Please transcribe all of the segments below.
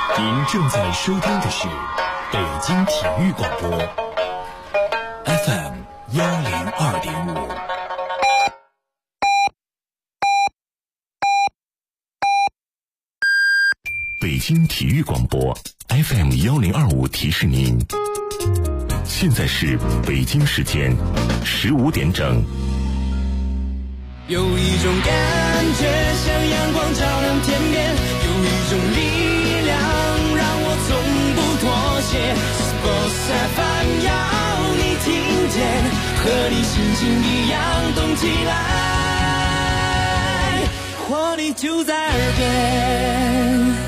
您正在收听的是北京体育广播 FM 102.5。北京体育广播 FM 1025提示您，现在是北京时间15点整。 有一种感觉像阳光照亮天边，有一种力量让我从不妥协。Sports FM 要你听见，和你心情一样动起来，活力就在耳边。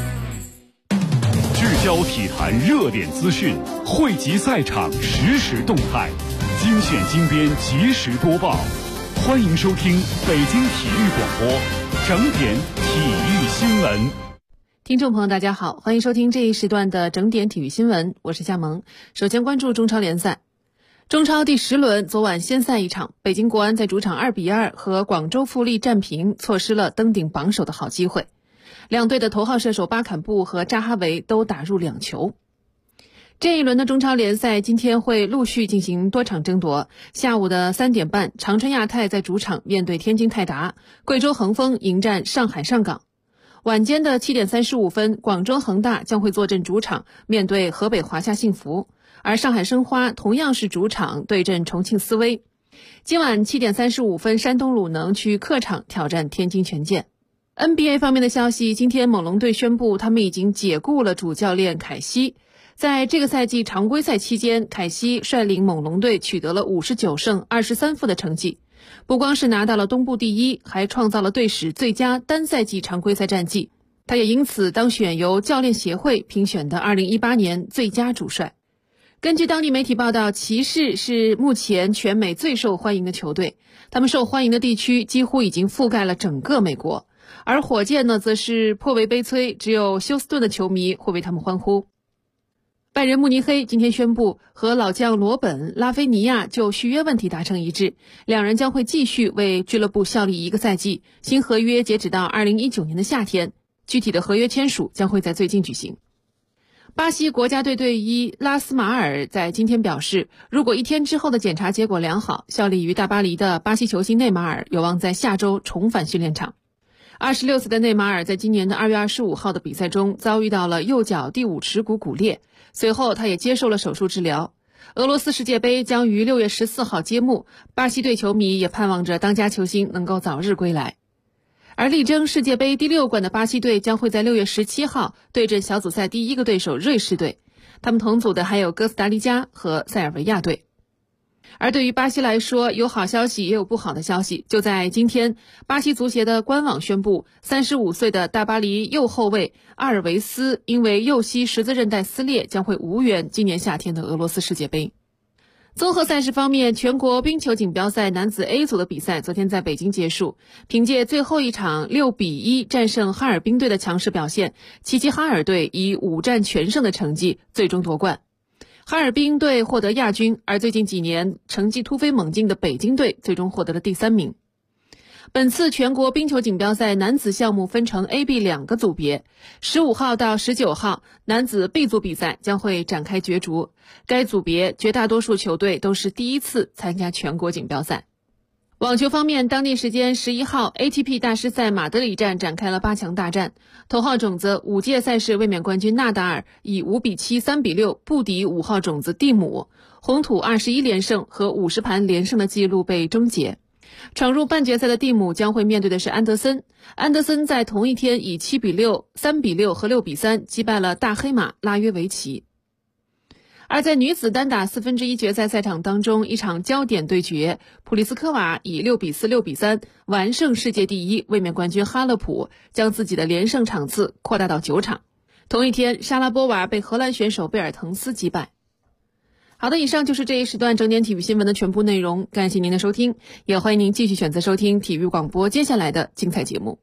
聚焦体坛热点资讯，汇集赛场实时动态，精选精编及时播报。欢迎收听北京体育广播整点体育新闻。 听众朋友大家好，欢迎收听这一时段的整点体育新闻，我是夏萌。首先关注中超联赛。中超第10轮昨晚先赛一场，北京国安在主场2-2和广州富力战平，错失了登顶榜首的好机会。两队的头号射手巴坎布和扎哈维都打入2球。这一轮的中超联赛今天会陆续进行多场争夺。下午的3点半，长春亚泰在主场面对天津泰达，贵州恒丰迎战上海上港。晚间的7点35分，广州恒大将会坐镇主场面对河北华夏幸福，而上海申花同样是主场对阵重庆斯威。今晚7点35分，山东鲁能去客场挑战天津权健。NBA 方面的消息，今天猛龙队宣布他们已经解雇了主教练凯西。在这个赛季常规赛期间，凯西率领猛龙队取得了59胜23负的成绩，不光是拿到了东部第一，还创造了队史最佳单赛季常规赛战绩。他也因此当选由教练协会评选的2018年最佳主帅。根据当地媒体报道，骑士是目前全美最受欢迎的球队，他们受欢迎的地区几乎已经覆盖了整个美国。而火箭呢，则是颇为悲催，只有休斯顿的球迷会为他们欢呼。拜仁慕尼黑今天宣布和老将罗本·拉菲尼亚就续约问题达成一致，两人将会继续为俱乐部效力1个赛季，新合约截止到2019年的夏天，具体的合约签署将会在最近举行。巴西国家队队医拉斯马尔在今天表示，如果1天之后的检查结果良好，效力于大巴黎的巴西球星内马尔有望在下周重返训练场。26岁的内马尔在今年的2月25号的比赛中遭遇到了右脚第5耻骨骨裂，随后他也接受了手术治疗。俄罗斯世界杯将于6月14号揭幕，巴西队球迷也盼望着当家球星能够早日归来。而力争世界杯第6冠的巴西队将会在6月17号对阵小组赛第1个对手瑞士队，他们同组的还有哥斯达黎加和塞尔维亚队。而对于巴西来说，有好消息也有不好的消息。就在今天，巴西足协的官网宣布，35岁的大巴黎右后卫阿尔维斯因为右膝十字韧带撕裂，将会无缘今年夏天的俄罗斯世界杯。综合赛事方面，全国冰球锦标赛男子 A 组的比赛昨天在北京结束，凭借最后一场6-1战胜哈尔滨队的强势表现，齐齐哈尔队以5战全胜的成绩最终夺冠。哈尔滨队获得亚军，而最近几年成绩突飞猛进的北京队最终获得了第3名。本次全国冰球锦标赛男子项目分成 A、B 2个组别，15号到19号男子 B 组比赛将会展开角逐，该组别绝大多数球队都是第一次参加全国锦标赛。网球方面，当地时间11号 ATP 大师赛马德里站展开了8强大战，头号种子5届赛事卫冕冠军纳达尔以5-7、3-6不敌5号种子蒂姆，红土21连胜和50盘连胜的记录被终结。闯入半决赛的蒂姆将会面对的是安德森，安德森在同一天以7-6、3-6和6-3击败了大黑马拉约维奇。而在女子单打1/4决赛赛场当中，一场焦点对决，普利斯科娃以6-4、6-3完胜世界第1卫冕冠军哈勒普，将自己的连胜场次扩大到9场。同一天，莎拉波娃被荷兰选手贝尔滕斯击败。好的，以上就是这一时段整点体育新闻的全部内容，感谢您的收听，也欢迎您继续选择收听体育广播接下来的精彩节目。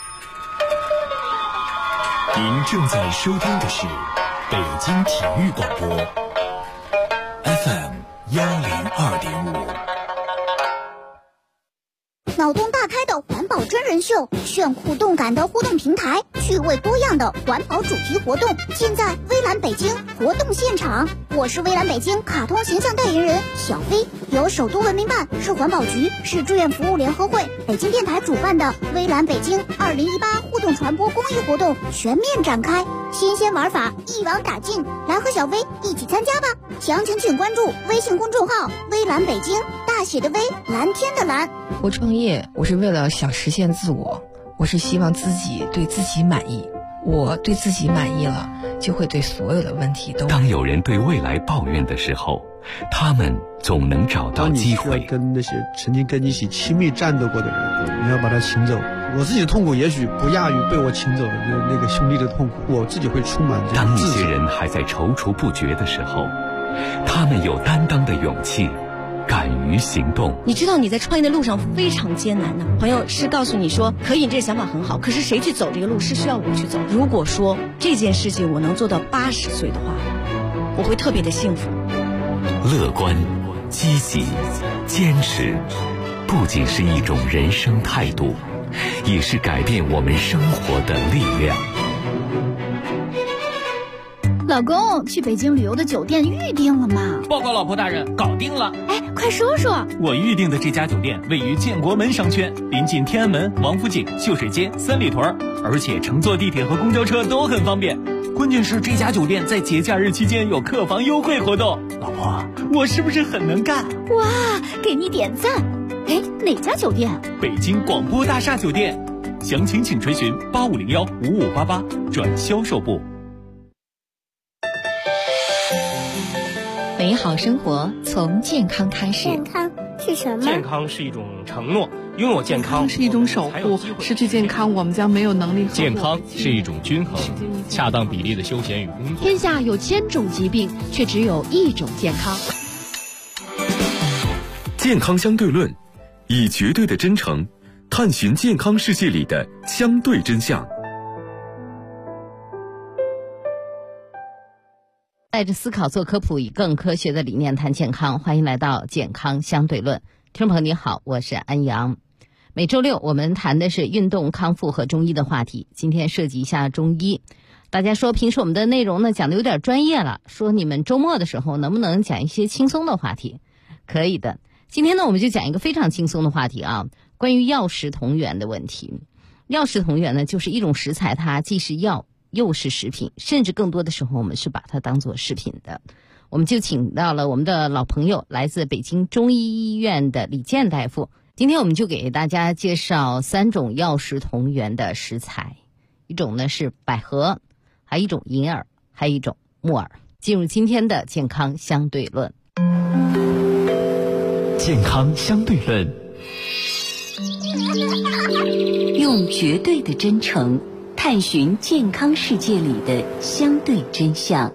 您正在收听的是北京体育广播 FM 102.5。 脑洞大开的环保真人秀，炫酷动感的互动平台， 趣味多样的环保主题活动尽在微蓝北京活动现场。我是微蓝北京卡通形象代言人小飞，由首都文明办、市环保局、市志愿服务联合会、北京电台主办的微蓝北京2018互动传播公益活动全面展开，新鲜玩法一网打尽，来和小飞一起参加吧！详情请关注微信公众号微蓝北京，大写的微，蓝天的蓝。 我创业，我是为了想实现自我，我是希望自己对自己满意。我对自己满意了，就会对所有的问题都。 当有人对未来抱怨的时候，他们总能找到机会。 跟那些曾经跟你一起亲密战斗过的人，你要把他请走。我自己的痛苦也许不亚于被我请走的那个兄弟的痛苦，我自己会充满这当一些人还在踌躇不决的时候，他们有担当的勇气，敢于行动。 你知道你在创业的路上非常艰难的，朋友是告诉你说可以，这想法很好，可是谁去走这个路是需要我去走。如果说这件事情我能做到80岁的话，我会特别的幸福。 乐观、积极、坚持，不仅是一种人生态度，也是改变我们生活的力量。 老公，去北京旅游的酒店预定了吗？ 报告老婆大人，搞定了。 哎，快说说。 我预定的这家酒店位于建国门商圈，临近天安门、王府井、秀水街、三里屯，而且乘坐地铁和公交车都很方便。关键是这家酒店在节假日期间有客房优惠活动。老婆，我是不是很能干？ 哇，给你点赞。哎，哪家酒店？ 北京广播大厦酒店。详情请垂询8501-5588转销售部。 美好生活从健康开始。 健康是什么？ 健康是一种承诺，拥有健康是一种守护，失去健康我们将没有能力。 健康是一种均衡，恰当比例的休闲与工作。 天下有1000种疾病，却只有一种健康。 健康相对论，以绝对的真诚探寻健康世界里的相对真相。 带着思考做科普，以更科学的理念谈健康。欢迎来到健康相对论。听众朋友你好，我是安阳。每周六我们谈的是运动康复和中医的话题，今天涉及一下中医。大家说平时我们的内容呢讲的有点专业了，说你们周末的时候能不能讲一些轻松的话题？可以的。今天呢我们就讲一个非常轻松的话题啊，关于药食同源的问题。药食同源呢就是一种食材，它既是药又是食品，甚至更多的时候我们是把它当作食品的。我们就请到了我们的老朋友，来自北京中医医院的李健大夫。今天我们就给大家介绍3种药食同源的食材，一种呢是百合，还有一种银耳，还有一种木耳。进入今天的健康相对论。 健康相对论， 用绝对的真诚探寻健康世界里的相对真相。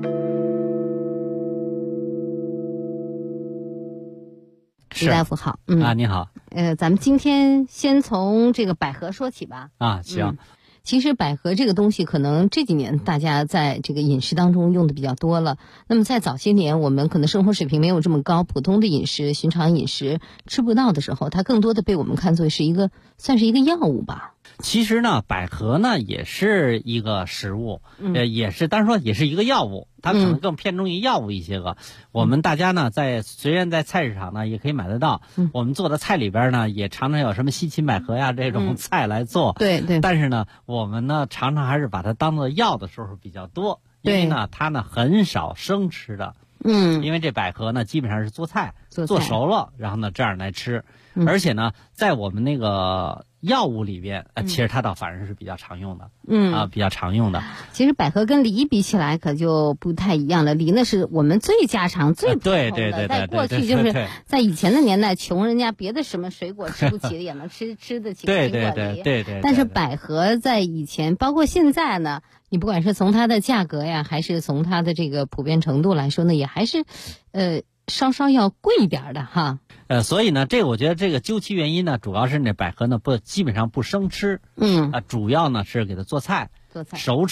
李大夫好。 你好。 咱们今天先从这个百合说起吧。 行。 其实百合这个东西可能这几年大家在这个饮食当中用的比较多了，那么在早些年我们可能生活水平没有这么高，普通的饮食、寻常饮食吃不到的时候，它更多的被我们看作是算是一个药物吧。 其实呢，百合呢也是一个食物，也是当然说也是一个药物，它可能更偏重于药物一些个。我们大家呢虽然在菜市场呢也可以买得到，我们做的菜里边呢也常常有什么西芹百合呀这种菜来做。 对。 但是呢，我们呢常常还是把它当做药的时候比较多，因为呢它呢很少生吃的。因为这百合呢基本上是做菜做熟了，然后呢这样来吃。而且呢在我们那个药物里边其实它倒反而是比较常用的。比较常用的。 其实百合跟梨比起来可就不太一样了，梨呢是我们最家常最普通的。 对， 在过去就是在以前的年代，穷人家别的什么水果吃不起也能吃得起苹果梨。 对。 但是百合在以前包括现在呢，你不管是从它的价格呀，还是从它的这个普遍程度来说呢，也还是稍稍要贵一点的哈。 所以呢，我觉得这个究其原因呢，主要是那百合呢基本上不生吃。主要呢是给它做菜熟吃。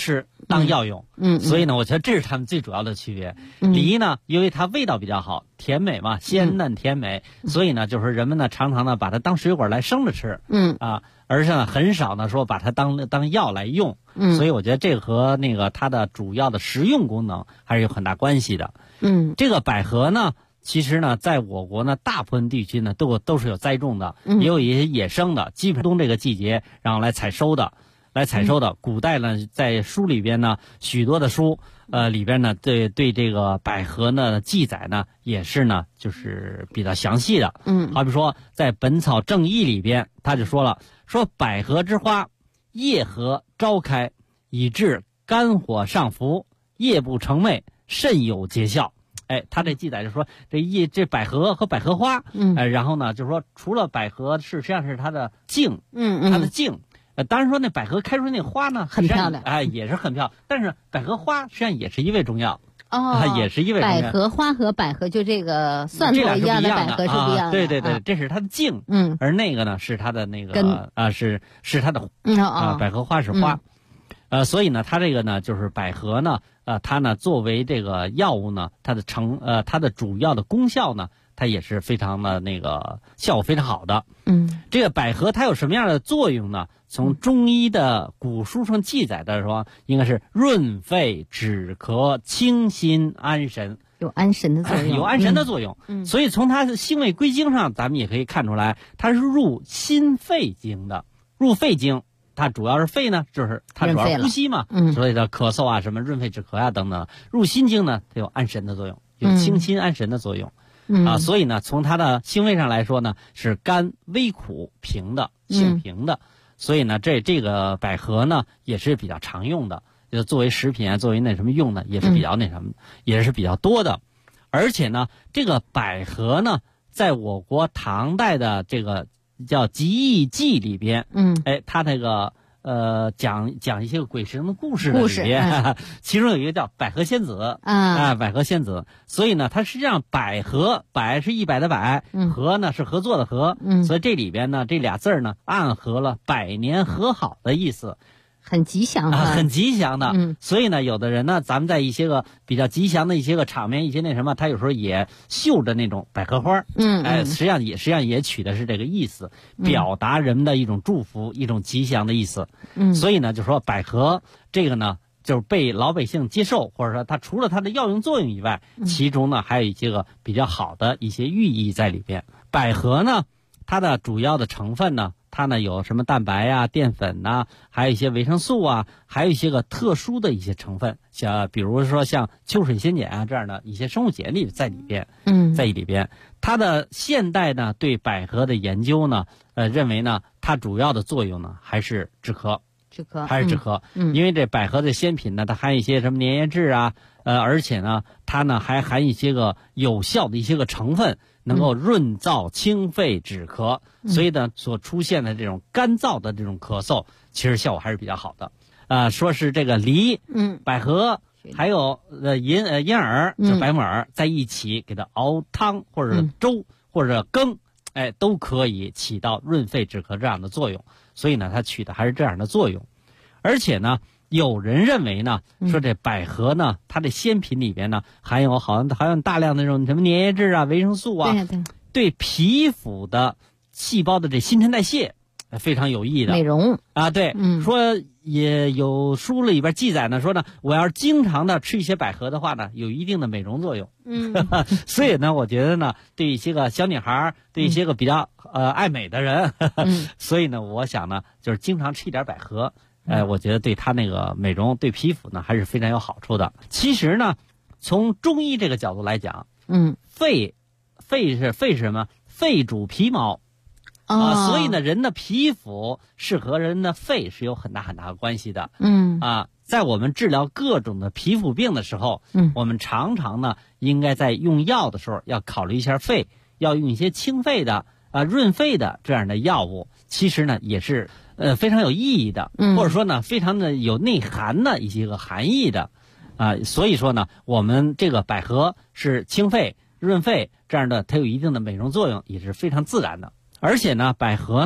当药用。所以呢，我觉得这是它们最主要的区别。梨呢，因为它味道比较好，甜美嘛，鲜嫩甜美，所以呢，就是人们呢常常呢把它当水果来生着吃。而且呢很少呢说把它当药来用。所以我觉得这个和那个它的主要的食用功能还是有很大关系的。这个百合呢，其实呢，在我国呢，大部分地区呢都是有栽种的，也有一些野生的，基本冬这个季节然后来采收的。古代呢，在书里边呢，许多的书里边呢，对这个百合呢记载呢，也是呢就是比较详细的。好比说在《本草正义》里边，他就说了，说百合之花，叶合朝开，以治肝火上浮，夜不成寐，甚有节效。他这记载就说这百合和百合花，然后呢就是说除了百合实际上是它的茎，它的茎。当然说那百合开出那花呢很漂亮， 也是很漂亮，但是百合花实际上也是一味中药。也是一味中药。 百合花和百合就这个蒜头一样的百合是不一样的。 对，这是它的茎，而那个呢是它的那个根是它的百合花是花。所以呢，它这个呢就是百合呢，它呢作为这个药物呢，它的主要的功效呢，它也是非常的那个效果非常好的。这个百合它有什么样的作用呢？从中医的古书上记载的说，应该是润肺止咳、清心安神， 有安神的作用。 有安神的作用。所以从它的辛味归经上，咱们也可以看出来，它是入心肺经的。入肺经，它主要是肺呢，就是它主要呼吸嘛，所以的咳嗽啊，什么润肺止咳啊等等。入心经呢，它有安神的作用，有清心安神的作用。所以呢，从它的腥味上来说呢，是甘微苦平的，性平的。所以呢，这个百合呢也是比较常用的，就作为食品啊，作为那什么用呢，也是比较那什么，也是比较多的。而且呢，这个百合呢，在我国唐代的这个叫《集异记》里边，它那个讲一些鬼神的故事里边，其中有一个叫百合仙子百合仙子。所以呢，它实际上百合，百是100的百，合呢是合作的合，所以这里边呢这俩字呢暗合了百年和好的意思。 很吉祥很吉祥的。所以呢，有的人呢，咱们在一些个比较吉祥的一些个场面，一些那什么，他有时候也绣着那种百合花。实际上也取的是这个意思，表达人们的一种祝福，一种吉祥的意思。所以呢，就说百合这个呢，就是被老百姓接受，或者说它除了它的药用作用以外，其中呢还有一些个比较好的一些寓意在里边。百合呢，它的主要的成分呢，它呢有什么蛋白啊、淀粉呐，还有一些维生素啊，还有一些个特殊的一些成分，像比如说像秋水仙碱啊这样的一些生物碱在里边。在里边，它的现代呢对百合的研究呢，认为呢它主要的作用呢还是止咳。因为这百合的鲜品呢，它含一些什么粘液质啊，而且呢它呢还含一些个有效的一些个成分，能够润燥清肺止咳。所以呢所出现的这种干燥的这种咳嗽，其实效果还是比较好的。说是这个梨、百合还有银耳，就白木耳在一起给它熬汤或者粥或者羹，都可以起到润肺止咳这样的作用。所以呢，它起的还是这样的作用。而且呢，有人认为呢，说这百合呢，它的鲜品里边呢，含有大量的这种什么粘液质啊、维生素啊，对皮肤的细胞的这新陈代谢非常有益的。 美容啊，对，说也有书里边记载呢，说呢，我要是经常的吃一些百合的话呢，有一定的美容作用。所以呢，我觉得呢，对一些个小女孩，对一些个比较爱美的人，所以呢，我想呢，就是经常吃一点百合，我觉得对她那个美容、对皮肤呢，还是非常有好处的。其实呢，从中医这个角度来讲，肺是什么？肺主皮毛。所以呢，人的皮肤是和人的肺是有很大很大的关系的。在我们治疗各种的皮肤病的时候，我们常常呢，应该在用药的时候要考虑一下肺，要用一些清肺的润肺的这样的药物。其实呢，也是非常有意义的，或者说呢，非常的有内涵的一些个含义的。所以说呢，我们这个百合是清肺、润肺这样的，它有一定的美容作用，也是非常自然的。而且呢，百合呢，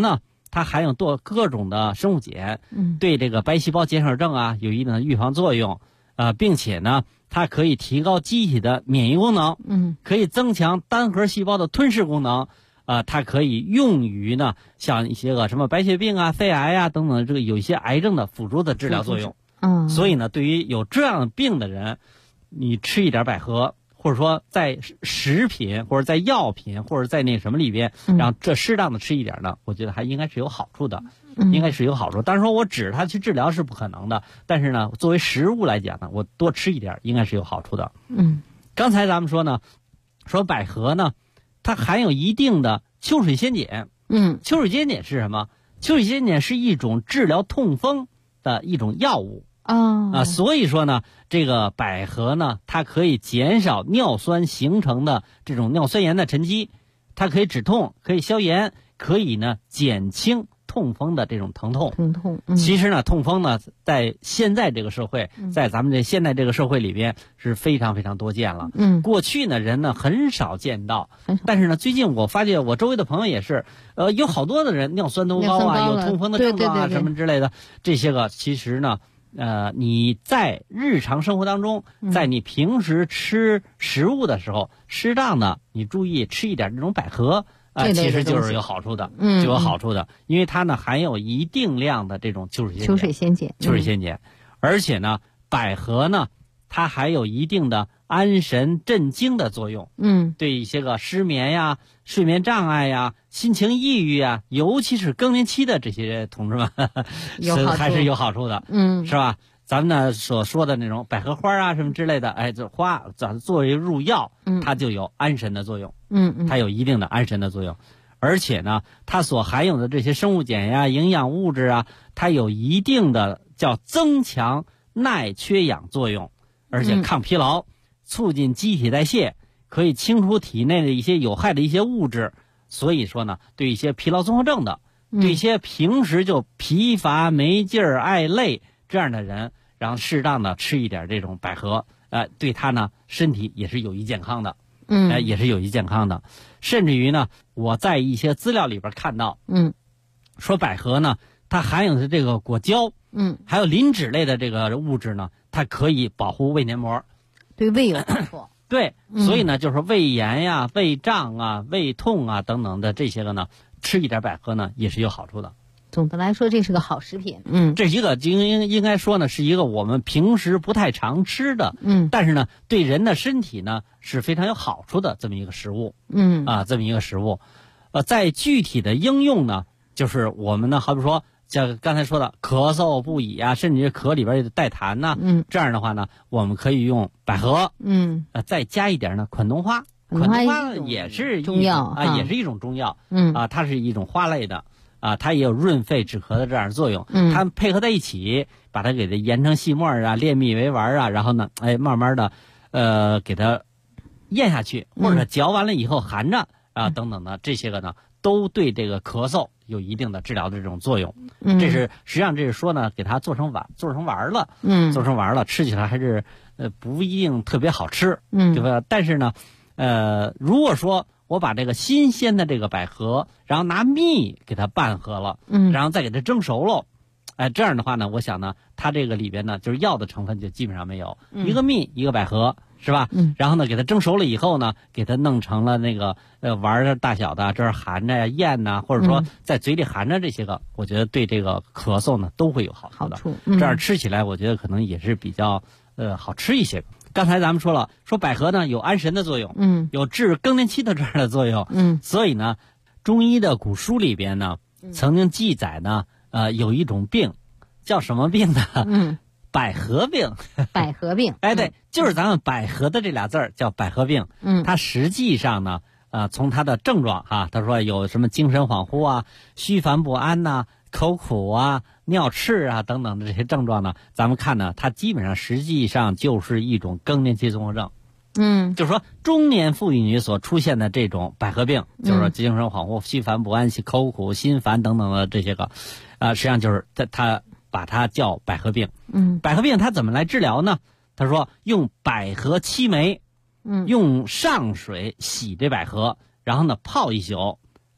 它含有各种的生物碱，对这个白细胞减少症啊有一定的预防作用，并且呢，它可以提高机体的免疫功能，可以增强单核细胞的吞噬功能，它可以用于呢，像一些个什么白血病啊、肺癌啊等等这个有一些癌症的辅助的治疗作用。所以呢，对于有这样的病的人，你吃一点百合，或者说在食品或者在药品或者在那什么里边，然后这适当的吃一点呢，我觉得还应该是有好处的，应该是有好处。当然说我指着它去治疗是不可能的，但是呢，作为食物来讲呢，我多吃一点应该是有好处的。刚才咱们说呢，说百合呢，它含有一定的秋水仙碱。秋水仙碱是什么？秋水仙碱是一种治疗痛风的一种药物。所以说呢，这个百合呢，它可以减少尿酸形成的这种尿酸盐的沉积，它可以止痛，可以消炎，可以呢减轻痛风的这种疼痛。其实呢，痛风呢，在现在这个社会，在咱们这现在这个社会里边是非常非常多见了。过去呢，人呢很少见到，但是呢，最近我发现我周围的朋友也是，有好多的人尿酸都高啊，有痛风的症状啊，什么之类的，这些个其实呢。你在日常生活当中，在你平时吃食物的时候，适当的你注意吃一点这种百合，其实就是有好处的，就有好处的，因为它呢含有一定量的这种秋水仙碱，而且呢，百合呢，它还有一定的安神镇惊的作用，对一些个失眠呀、睡眠障碍呀、心情抑郁啊，尤其是更年期的这些同志们，还是有好处的，是吧？咱们呢所说的那种百合花啊什么之类的，这花咱作为入药，它就有安神的作用，它有一定的安神的作用，而且呢，它所含有的这些生物碱呀、营养物质啊，它有一定的叫增强耐缺氧作用，而且抗疲劳，促进机体代谢，可以清除体内的一些有害的一些物质。所以说呢，对一些疲劳综合症的，对一些平时就疲乏没劲儿、爱累这样的人，然后适当的吃一点这种百合，对他呢身体也是有益健康的，也是有益健康的。甚至于呢，我在一些资料里边看到，说百合呢，它含有的这个果胶，还有磷脂类的这个物质呢，它可以保护胃黏膜， 对胃有好处。 对，所以呢，就是胃炎呀、胃胀啊、胃痛啊等等的这些个呢，吃一点百合呢也是有好处的。 总的来说，这是个好食品。 这一个应该说呢，是一个我们平时不太常吃的，但是呢，对人的身体呢是非常有好处的这么一个食物。这么一个食物，在具体的应用呢，就是我们呢，好比说。像刚才说的咳嗽不已啊，甚至咳里边有带痰呐，这样的话呢，我们可以用百合，再加一点呢款冬花，款冬花也是中药啊， 也是一种中药，它是一种花类的，它也有润肺止咳的这样的作用，它们配合在一起，把它给它研成细末啊，炼蜜为丸啊，然后呢，慢慢的，给它咽下去，或者嚼完了以后含着啊，等等的这些个呢，都对这个咳嗽有一定的治疗的这种作用。这是实际上这是说呢，给它做成丸了，做成丸了，吃起来还是不一定特别好吃，对吧？但是呢，如果说我把这个新鲜的这个百合，然后拿蜜给它拌合了，然后再给它蒸熟了，这样的话呢，我想呢，它这个里边呢，就是药的成分就基本上没有，一个蜜，一个百合。是吧？然后呢，给它蒸熟了以后呢，给它弄成了那个丸儿大小的，这儿含着呀、咽呐，或者说在嘴里含着这些个，我觉得对这个咳嗽呢都会有好处的。这样吃起来，我觉得可能也是比较好吃一些。刚才咱们说了，说百合呢有安神的作用，有治更年期的这样的作用，所以呢，中医的古书里边呢曾经记载呢，有一种病叫什么病呢？百合病， 百合病， 对，就是咱们百合的这俩字儿叫百合病。它实际上呢，从它的症状他说有什么精神恍惚啊、虚烦不安呐、口苦啊、尿赤啊等等的这些症状呢，咱们看呢，它基本上实际上就是一种更年期综合症。就是说中年妇女所出现的这种百合病，就是说精神恍惚、虚烦不安、口苦、心烦等等的这些个，实际上就是它把它叫百合病。百合病它怎么来治疗呢？他说用百合7枚，用上水洗这百合，然后呢泡一宿，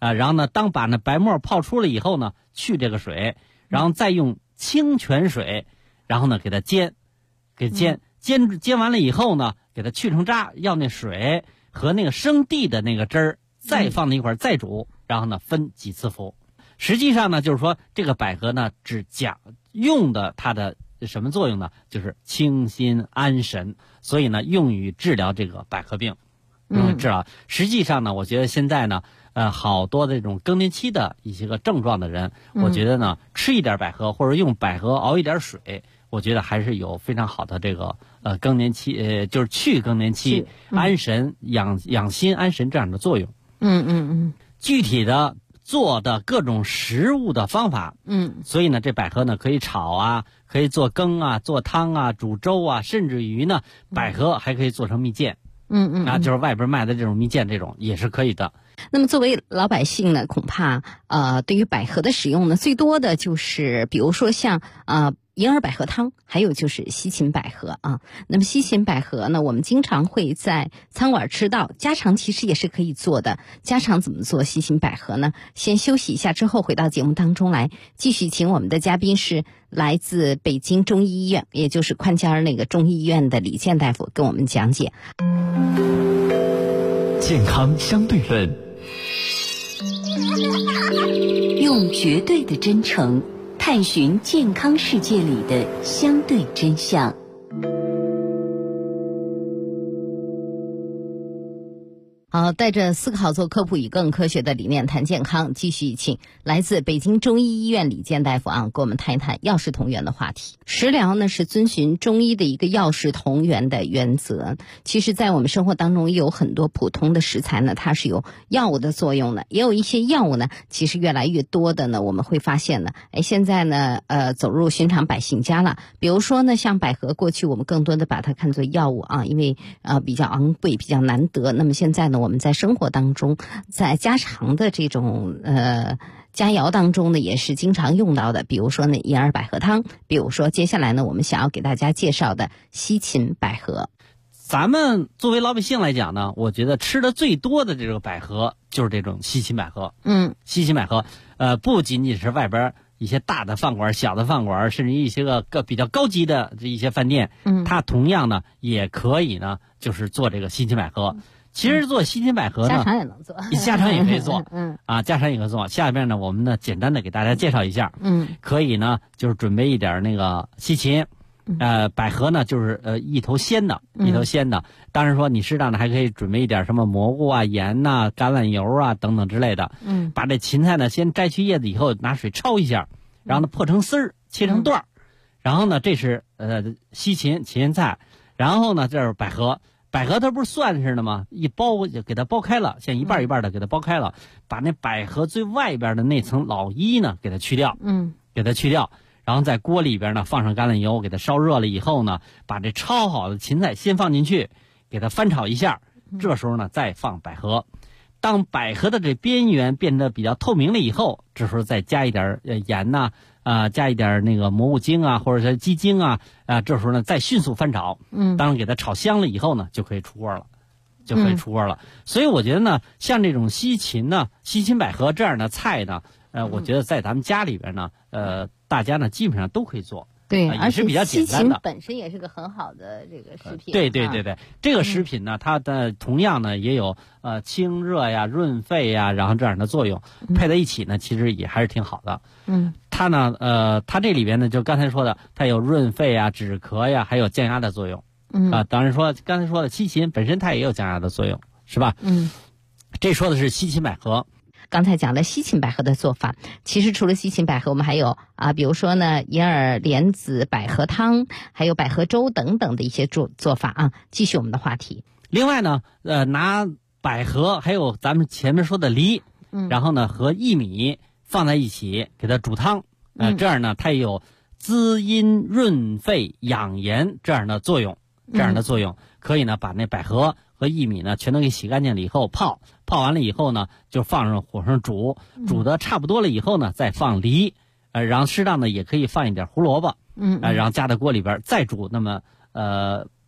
然后呢，当把那白沫泡出了以后呢，去这个水，然后再用清泉水，然后呢给它煎完了以后呢，给它去成渣，要那水和那个生地的那个汁儿再放在一块儿再煮，然后呢分几次服。实际上呢，就是说这个百合呢，只讲用的它的什么作用呢？就是清心安神，所以呢用于治疗这个百合病。治疗。实际上呢，我觉得现在呢，好多的这种更年期的一些个症状的人，我觉得呢，吃一点百合或者用百合熬一点水，我觉得还是有非常好的这个更年期就是去更年期、安神、养心安神这样的作用。具体的做的各种食物的方法，所以呢，这百合呢可以炒啊，可以做羹啊，做汤啊，煮粥啊，甚至于呢，百合还可以做成蜜饯。就是外边卖的这种蜜饯，这种也是可以的。 那么作为老百姓呢，恐怕对于百合的使用呢，最多的就是比如说像银耳百合汤，还有就是西芹百合啊。那么西芹百合呢，我们经常会在餐馆吃到，家常其实也是可以做的。家常怎么做西芹百合呢？先休息一下之后回到节目当中来，继续请我们的嘉宾是来自北京中医医院，也就是宽间那个中医医院的李健大夫跟我们讲解。 健康相对论， 用绝对的真诚探寻健康世界里的相对真相。 好，带着思考做科普，以更科学的理念谈健康，继续请来自北京中医医院李健大夫跟我们谈一谈药食同源的话题。食疗呢是遵循中医的一个药食同源的原则。其实在我们生活当中也有很多普通的食材呢，它是有药物的作用的，也有一些药物呢，其实越来越多的呢，我们会发现呢，现在呢走入寻常百姓家了。比如说呢，像百合，过去我们更多的把它看作药物因为比较昂贵，比较难得。那么现在呢，我们在生活当中，在家常的这种佳肴当中呢，也是经常用到的。比如说呢，银耳百合汤，比如说接下来呢，我们想要给大家介绍的西芹百合。 咱们作为老百姓来讲呢，我觉得吃的最多的这个百合就是这种西芹百合。西芹百合不仅仅是外边一些大的饭馆、小的饭馆，甚至一些个比较高级的这一些饭店，它同样呢也可以呢，就是做这个西芹百合。其实做西芹百合呢， 家常也能做， 家常也可以做，家常也可以做。下边呢，我们呢简单的给大家介绍一下，可以呢就是准备一点那个西芹，百合呢就是一头鲜的，当然说你适当的还可以准备一点什么蘑菇啊、盐呐、橄榄油啊等等之类的，把这芹菜呢先摘去叶子以后，拿水焯一下，然后呢破成丝儿，切成段儿，然后呢这是西芹菜，然后呢这是百合。百合它不是蒜似的吗？一剥就给它剥开了，像一半一半的给它剥开了，把那百合最外边的那层老衣呢给它去掉，给它去掉，然后在锅里边呢放上橄榄油，给它烧热了以后呢，把这焯好的芹菜先放进去，给它翻炒一下，这时候呢再放百合。当百合的这边缘变得比较透明了以后，这时候再加一点盐呐，加一点那个蘑菇精啊，或者是鸡精啊，这时候呢再迅速翻炒，当然给它炒香了以后呢，就可以出锅了，所以我觉得呢，像这种西芹百合这样的菜呢，我觉得在咱们家里边呢，大家呢基本上都可以做。 对， 也是比较简单的。 西芹本身也是个很好的这个食品。 对，这个食品呢，它的同样呢也有清热呀、润肺呀，然后这样的作用，配在一起呢，其实也还是挺好的。它呢，它这里边呢，就刚才说的，它有润肺啊、止咳呀，还有降压的作用。当然说刚才说的西芹本身它也有降压的作用，是吧？这说的是西芹百合。 刚才讲的西芹百合的做法，其实除了西芹百合，我们还有比如说呢，银耳莲子百合汤，还有百合粥等等的一些做法继续我们的话题。 另外呢，拿百合还有咱们前面说的梨，然后呢和薏米放在一起给它煮汤，这样呢它也有滋阴润肺养颜这样的作用，可以呢把那百合和薏米呢全都给洗干净了以后泡完了以后呢，就放上火上煮的差不多了以后呢，再放梨，然后适当的也可以放一点胡萝卜，然后加到锅里边再煮那么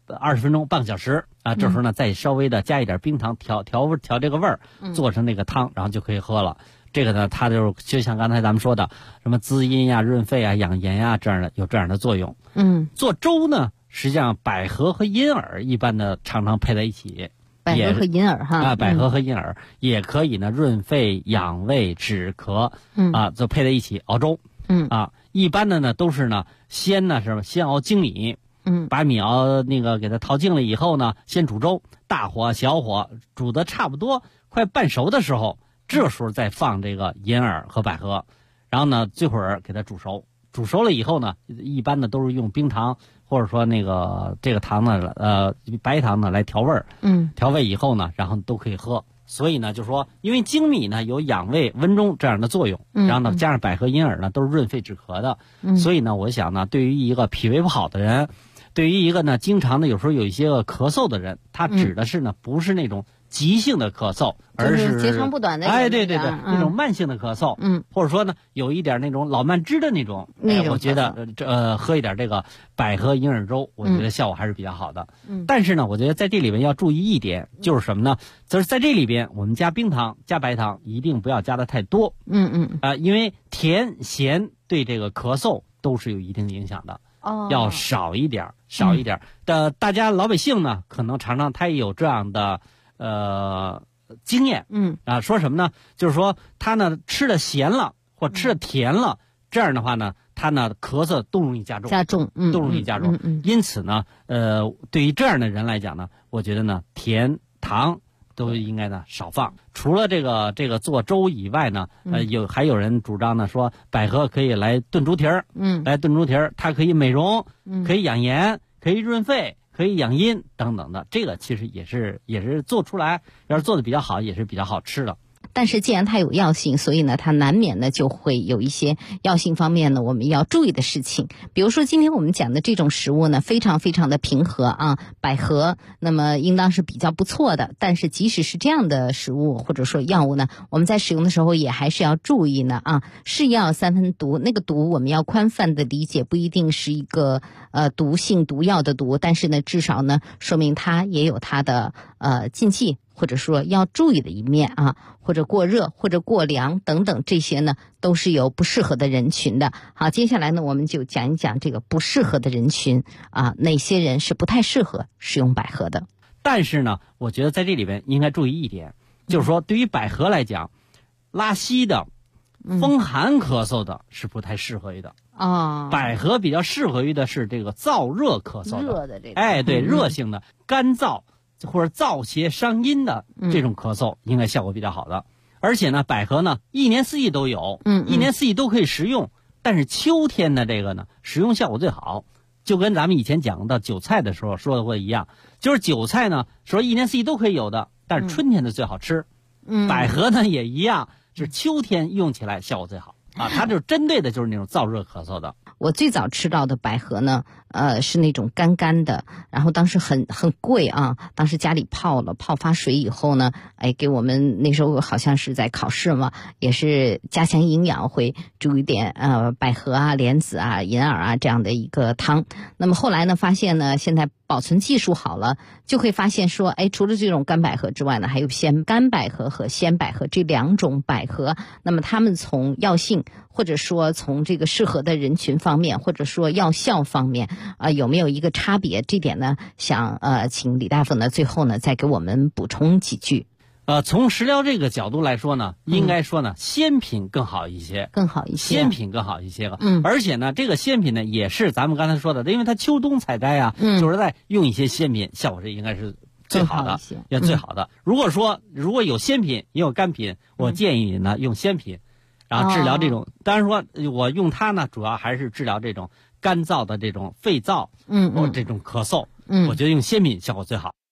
20分钟半个小时啊，这时候呢再稍微的加一点冰糖调这个味儿，做成那个汤，然后就可以喝了。这个呢，它就像刚才咱们说的，什么滋阴呀、润肺啊、养颜呀，这样的有这样的作用。做粥呢，实际上百合和银耳一般的常常配在一起。 百合和银耳哈啊，百合和银耳也可以呢，润肺养胃止咳，就配在一起熬粥。一般的呢都是呢先熬精米，把米熬那个给它淘净了以后呢，先煮粥，大火小火煮的差不多快半熟的时候，这时候再放这个银耳和百合，然后呢这会儿给它煮熟。煮熟了以后呢，一般的都是用冰糖或者说那个这个糖呢，白糖呢来调味儿。调味以后呢，然后都可以喝。所以呢，就说因为精米呢有养胃温中这样的作用，然后呢加上百合银耳呢都是润肺止咳的，所以呢，我想呢，对于一个脾胃不好的人，对于一个呢经常的有时候有一些个咳嗽的人，他指的是呢不是那种急性的咳嗽，而是截长不短的。 对，那种慢性的咳嗽，或者说呢有一点那种老慢支的那种，我觉得喝一点这个百合银耳粥，我觉得效果还是比较好的。但是呢，我觉得在这里面要注意一点，就是什么呢？就是在这里边我们加冰糖、加白糖一定不要加的太多。因为甜咸对这个咳嗽都是有一定影响的。要少一点的。大家老百姓呢，可能常常他也有这样的经验，说什么呢？就是说他呢吃的咸了或吃的甜了，这样的话呢，他呢咳嗽都容易加重，都容易加重。因此呢，对于这样的人来讲呢，我觉得呢，甜糖都应该呢少放。除了这个做粥以外呢，还有人主张呢说百合可以来炖猪蹄儿，来炖猪蹄儿，它可以美容，可以养颜，可以润肺，可以养阴等等的。这个其实也是做出来，要是做的比较好，也是比较好吃的。 但是既然它有药性，所以呢，它难免呢就会有一些药性方面呢我们要注意的事情。比如说今天我们讲的这种食物呢，非常非常的平和啊，百合，那么应当是比较不错的。但是即使是这样的食物或者说药物呢，我们在使用的时候也还是要注意呢啊，是药三分毒，那个毒我们要宽泛的理解，不一定是一个毒性毒药的毒，但是呢，至少呢说明它也有它的禁忌，或者说要注意的一面啊，或者过热或者过凉等等，这些呢都是有不适合的人群的。好，接下来呢我们就讲一讲这个不适合的人群啊，哪些人是不太适合使用百合的。 但是呢，我觉得在这里边应该注意一点，就是说对于百合来讲，拉稀的、风寒咳嗽的是不太适合于的。百合比较适合于的是这个燥热咳嗽的， 热的这个， 对，热性的、干燥或者燥邪伤阴的这种咳嗽，应该效果比较好的。而且呢，百合呢，一年四季都有，一年四季都可以食用。但是秋天的这个呢，食用效果最好，就跟咱们以前讲到韭菜的时候说的过一样，就是韭菜呢，说一年四季都可以有的，但是春天的最好吃。百合呢也一样，是秋天用起来效果最好啊，它就是针对的就是那种燥热咳嗽的。 我最早吃到的百合呢，是那种干干的，然后当时很贵啊，当时家里泡发水以后呢，给我们那时候好像是在考试嘛，也是加强营养，会煮一点百合啊、莲子啊、银耳啊这样的一个汤。那么后来呢，发现呢，现在保存技术好了，就会发现说，除了这种干百合之外呢，还有干百合和鲜百合这两种百合。那么它们从药性，或者说从这个适合的人群方面，或者说药效方面，有没有一个差别？这点呢，想请李大夫呢最后呢再给我们补充几句。 从食疗这个角度来说呢，应该说呢，鲜品更好一些，鲜品更好一些了。而且呢，这个鲜品呢，也是咱们刚才说的，因为它秋冬采摘啊，就是在用一些鲜品，效果是应该是最好的，也最好的。如果有鲜品也有干品，我建议你呢用鲜品，然后治疗这种。当然说，我用它呢，主要还是治疗这种干燥的这种肺燥，或这种咳嗽。我觉得用鲜品效果最好。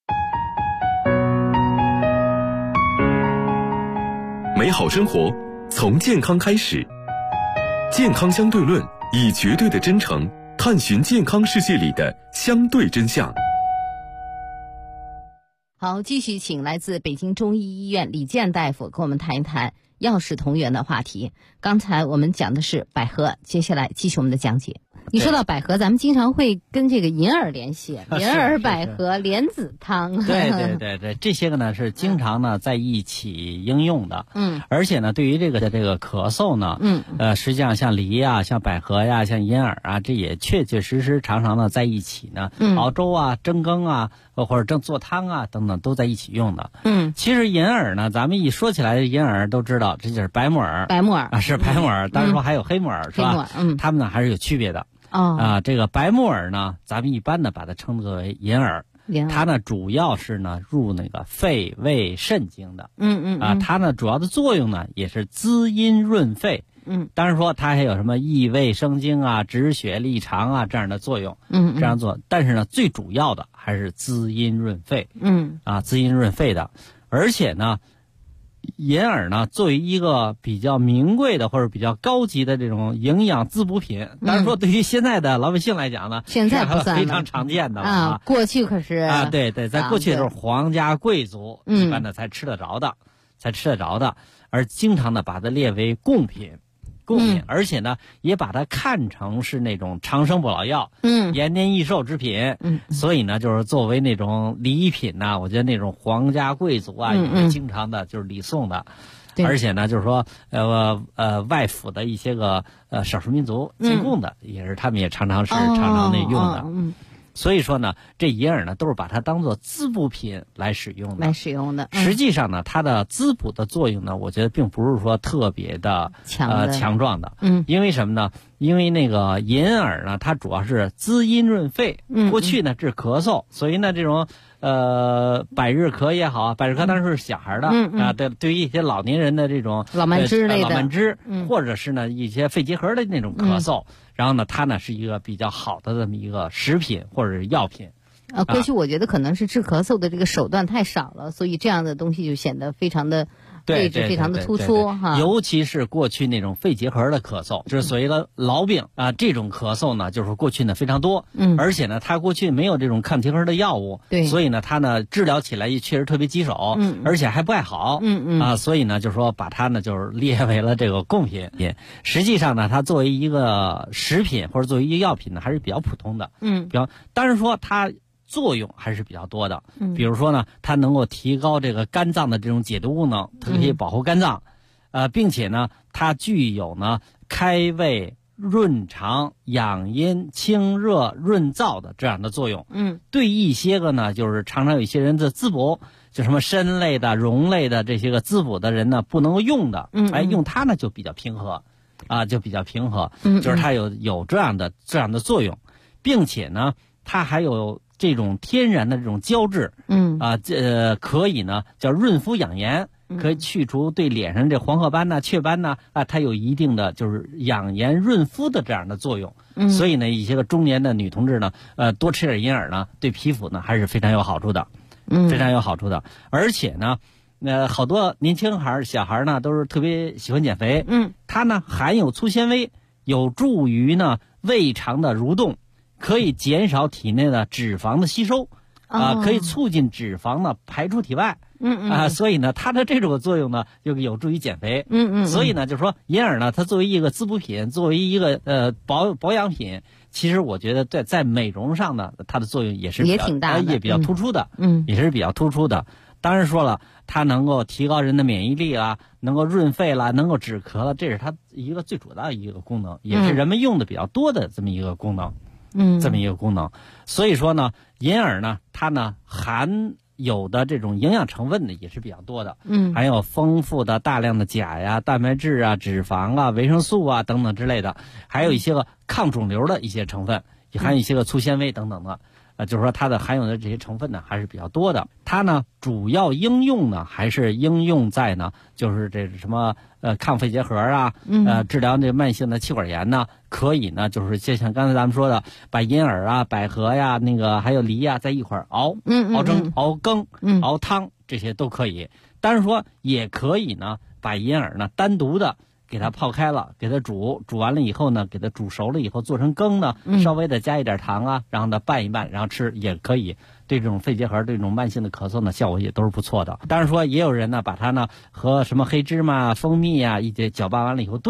美好生活从健康开始，健康相对论以绝对的真诚探寻健康世界里的相对真相。 好，继续请来自北京中医医院李健大夫跟我们谈一谈药食同源的话题。刚才我们讲的是百合，接下来继续我们的讲解。 你说到百合，咱们经常会跟这个银耳联系，银耳百合莲子汤。 对，这些个呢是经常呢在一起应用的。而且呢，对于这个咳嗽呢，实际上像梨啊、像百合呀、像银耳啊，这也确确实实常常呢在一起呢，熬粥啊、蒸羹啊，或者做汤啊等等都在一起用的。其实银耳呢，咱们一说起来银耳都知道，这就是白木耳。 白木耳啊， 是白木耳。当然说还有黑木耳，是吧？它们呢还是有区别的。这个白木耳呢，咱们一般呢把它称作为银耳。它呢主要是呢入那个肺胃肾经的。它呢主要的作用呢也是滋阴润肺。当然说它还有什么益胃生津啊、止血利肠啊这样的作用。这样做，但是呢最主要的还是滋阴润肺。滋阴润肺的，而且呢。银耳呢，作为一个比较名贵的或者比较高级的这种营养滋补品，当然说对于现在的老百姓来讲呢， 现在不算非常常见的啊。过去可是对，在过去都是皇家贵族一般的才吃得着的，而经常的把它列为贡品。而且呢，也把它看成是那种长生不老药，延年益寿之品。所以呢，就是作为那种礼品呢，我觉得那种皇家贵族啊，也是经常的就是礼送的。而且呢，就是说外府的一些个少数民族进贡的，也是他们也常常的用的。所以说呢，这银耳呢都是把它当做滋补品来使用的。实际上呢，它的滋补的作用呢，我觉得并不是说特别的强壮的。因为什么呢？因为那个银耳呢，它主要是滋阴润肺。过去呢治咳嗽，所以呢这种百日咳也好，百日咳当然是小孩的对于一些老年人的这种老慢支类的老慢支，或者是呢一些肺结核的那种咳嗽。然后呢，它呢是一个比较好的这么一个食品或者是药品。 过去我觉得可能是治咳嗽的这个手段太少了，所以这样的东西就显得非常的位置非常的突出哈。 尤其是过去那种肺结核的咳嗽，就是所谓的痨病啊，这种咳嗽呢，就是过去呢非常多。而且呢，它过去没有这种抗结核的药物，所以呢，它呢治疗起来也确实特别棘手，而且还不爱好。所以呢，就是说把它呢就是列为了这个贡品。实际上呢，它作为一个食品或者作为一个药品呢，还是比较普通的。当然说它作用还是比较多的。比如说呢，它能够提高这个肝脏的这种解毒功能，它可以保护肝脏。并且呢，它具有呢开胃、润肠、养阴、清热、润燥的这样的作用。对一些个呢，就是常常有一些人的滋补，就什么参类的、茸类的这些个滋补的人呢，不能够用的，用它呢就比较平和，就是它有这样的作用，并且呢，它还有这种天然的这种胶质，可以呢叫润肤养颜，可以去除对脸上这黄褐斑呐、雀斑呐它有一定的就是养颜润肤的这样的作用。所以呢，一些个中年的女同志呢，多吃点银耳呢，对皮肤呢还是非常有好处的，非常有好处的。而且呢，好多年轻小孩呢都是特别喜欢减肥，它呢含有粗纤维，有助于呢胃肠的蠕动。可以减少体内的脂肪的吸收，可以促进脂肪呢排出体外，所以呢，它的这种作用呢，就有助于减肥。所以呢，就是说银耳呢，它作为一个滋补品，作为一个保养品，其实我觉得在美容上呢，它的作用也挺大的，也比较突出的，也是比较突出的。当然说了，它能够提高人的免疫力啦，能够润肺啦，能够止咳了，这是它一个最主要的一个功能，也是人们用的比较多的这么一个功能。所以说呢，银耳呢，它呢含有的这种营养成分呢也是比较多的，含有丰富的大量的钾呀、蛋白质啊、脂肪啊、维生素啊等等之类的，还有一些个抗肿瘤的一些成分，也含有一些个粗纤维等等的。就是说它的含有的这些成分呢还是比较多的。它呢主要应用呢还是应用在呢就是这什么抗肺结核啊，治疗这慢性的气管炎呢，可以呢就是就像刚才咱们说的，把银耳啊、百合呀、那个还有梨呀在一块熬，熬蒸、熬羹、熬汤，这些都可以。但是说也可以呢把银耳呢单独的给它泡开了，给它煮完了以后呢，给它煮熟了以后做成羹呢，稍微的加一点糖啊，然后呢拌一拌，然后吃也可以。对这种肺结核、对这种慢性的咳嗽呢，效果也都是不错的。当然说也有人呢把它呢和什么黑芝麻、蜂蜜啊一起搅拌完了以后炖，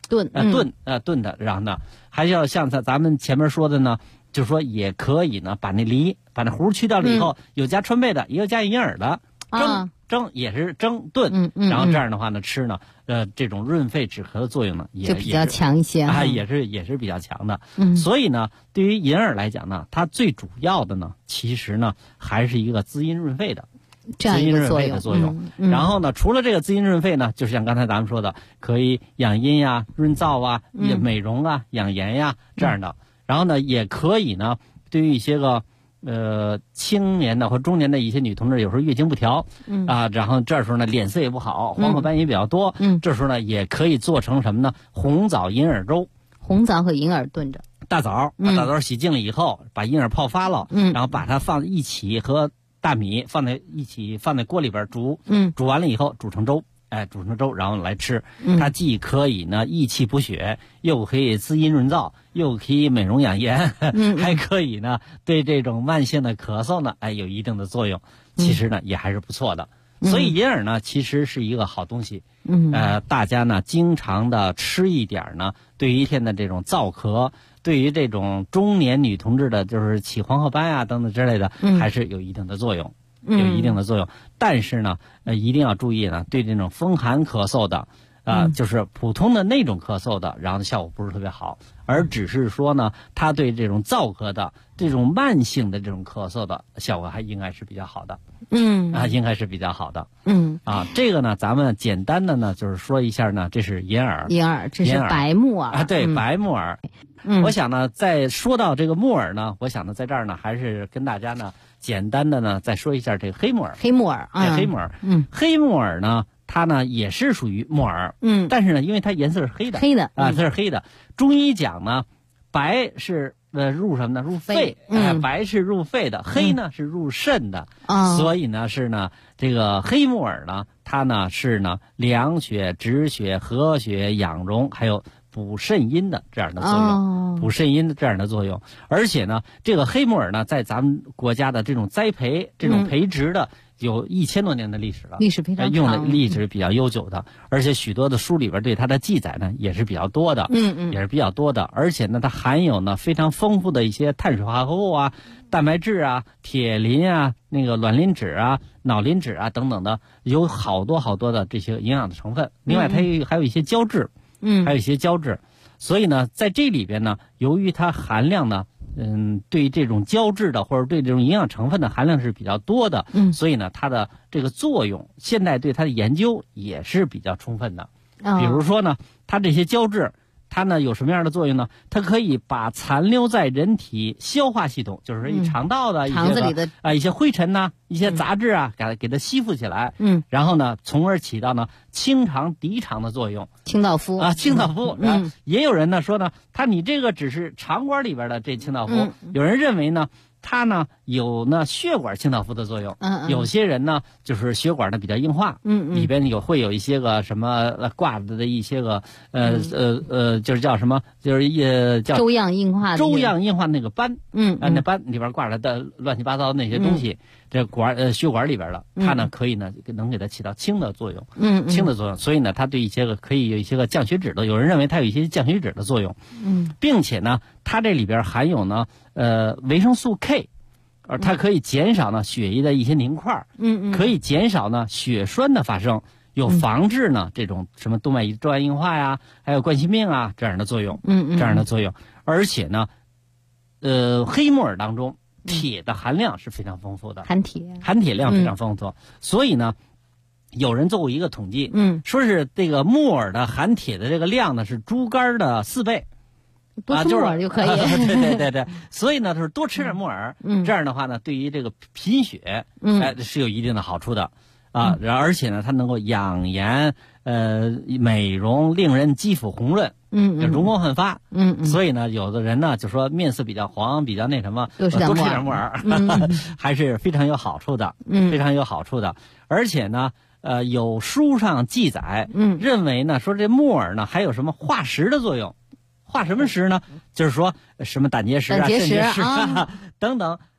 炖炖的，然后呢，还要像咱们前面说的呢，就是说也可以呢，把那核去掉了以后，有加川贝的，也有加银耳的，蒸也是蒸炖，然后这样的话呢吃呢，这种润肺止咳的作用呢就比较强一些啊，也是比较强的。所以呢，对于银耳来讲呢，它最主要的呢，其实呢还是一个滋阴润肺的。滋阴润肺的作用，然后呢，除了这个滋阴润肺呢，就是像刚才咱们说的，可以养阴呀、润燥啊、美容啊、养颜呀这样的。然后呢，也可以呢，对于一些个青年的或中年的一些女同志，有时候月经不调，然后这时候呢脸色也不好，黄褐斑也比较多，这时候呢也可以做成什么呢？红枣银耳粥。 红枣和银耳炖着。 大枣，把大枣洗净了以后，把银耳泡发了，然后把它放一起和大米放在锅里边煮，煮完了以后煮成粥，然后来吃。它既可以呢益气补血，又可以滋阴润燥，又可以美容养颜，还可以呢对这种慢性的咳嗽呢有一定的作用。其实呢也还是不错的。所以银耳呢其实是一个好东西。大家呢经常的吃一点呢，对于一天的这种燥咳，对于这种中年女同志的就是起黄褐斑啊等等之类的，还是有一定的作用，但是呢，一定要注意呢，对这种风寒咳嗽的，就是普通的那种咳嗽的，然后效果不是特别好，而只是说呢，它对这种燥咳的、这种慢性的这种咳嗽的效果还应该是比较好的。应该是比较好的。这个呢，咱们简单的呢，就是说一下呢，这是银耳， 这是白木耳对，白木耳。我想呢，在说到这个木耳呢，我想呢，在这儿呢，还是跟大家呢，简单的呢，再说一下这个黑木耳。 黑木耳， 黑木耳呢，它呢也是属于木耳，但是呢，因为它颜色是黑的，它是黑的。中医讲呢，白是入什么呢？入肺，白是入肺的，黑呢是入肾的，所以呢是呢这个黑木耳呢，它呢是呢凉血、止血、和血、养荣，还有补肾阴的这样的作用，补肾阴的这样的作用。而且呢，这个黑木耳呢，在咱们国家的这种栽培、这种培植的。有1000多年的历史了， 历史非常长， 用的历史比较悠久的，而且许多的书里边对它的记载呢也是比较多的，也是比较多的，而且呢它含有呢非常丰富的一些碳水化合物啊、蛋白质啊、铁磷啊、那个卵磷脂啊、脑磷脂啊等等的，有好多的这些营养的成分。另外它还有一些胶质，所以呢在这里边呢，由于它含量呢。对这种胶质的或者对这种营养成分的含量是比较多的，所以呢，它的这个作用，现在对它的研究也是比较充分的。比如说呢，它这些胶质，它呢有什么样的作用呢？它可以把残留在人体消化系统，就是说肠道的一些肠子里的一些灰尘呐、一些杂质啊，给它吸附起来，然后呢，从而起到呢清肠涤肠的作用。 清道夫清道夫。也有人呢说呢，你这个只是肠管里边的这清道夫，有人认为呢。它呢有呢血管清道夫的作用，有些人呢就是血管呢比较硬化，里边会有一些个什么挂着的一些个就是叫什么，就是叫粥样硬化那个斑，那斑里边挂着的乱七八糟那些东西，这血管里边的，它呢可以呢能给它起到清的作用，清的作用，所以呢它对一些个可以有一些个降血脂的，有人认为它有一些降血脂的作用，并且呢它这里边含有呢维生素 K， 而它可以减少呢血液的一些凝块，可以减少呢血栓的发生，有防治呢这种什么动脉粥样硬化呀，还有冠心病啊这样的作用，而且呢，黑木耳当中铁的含量是非常丰富的，含铁量非常丰富，所以呢。有人做过一个统计，说是这个木耳的含铁的这个量呢是猪肝的4倍。 多吃木耳就可以， 对，所以呢，就是多吃点木耳，这样的话呢，对于这个贫血，是有一定的好处的，而且呢，它能够养颜，美容，令人肌肤红润，容光焕发，所以呢，有的人呢就说面色比较黄，比较那什么，多吃点木耳，还是非常有好处的，非常有好处的，而且呢。有书上记载，认为呢，说这木耳呢还有什么化石的作用？化什么石呢？就是说什么胆结石啊、肾结石啊等等。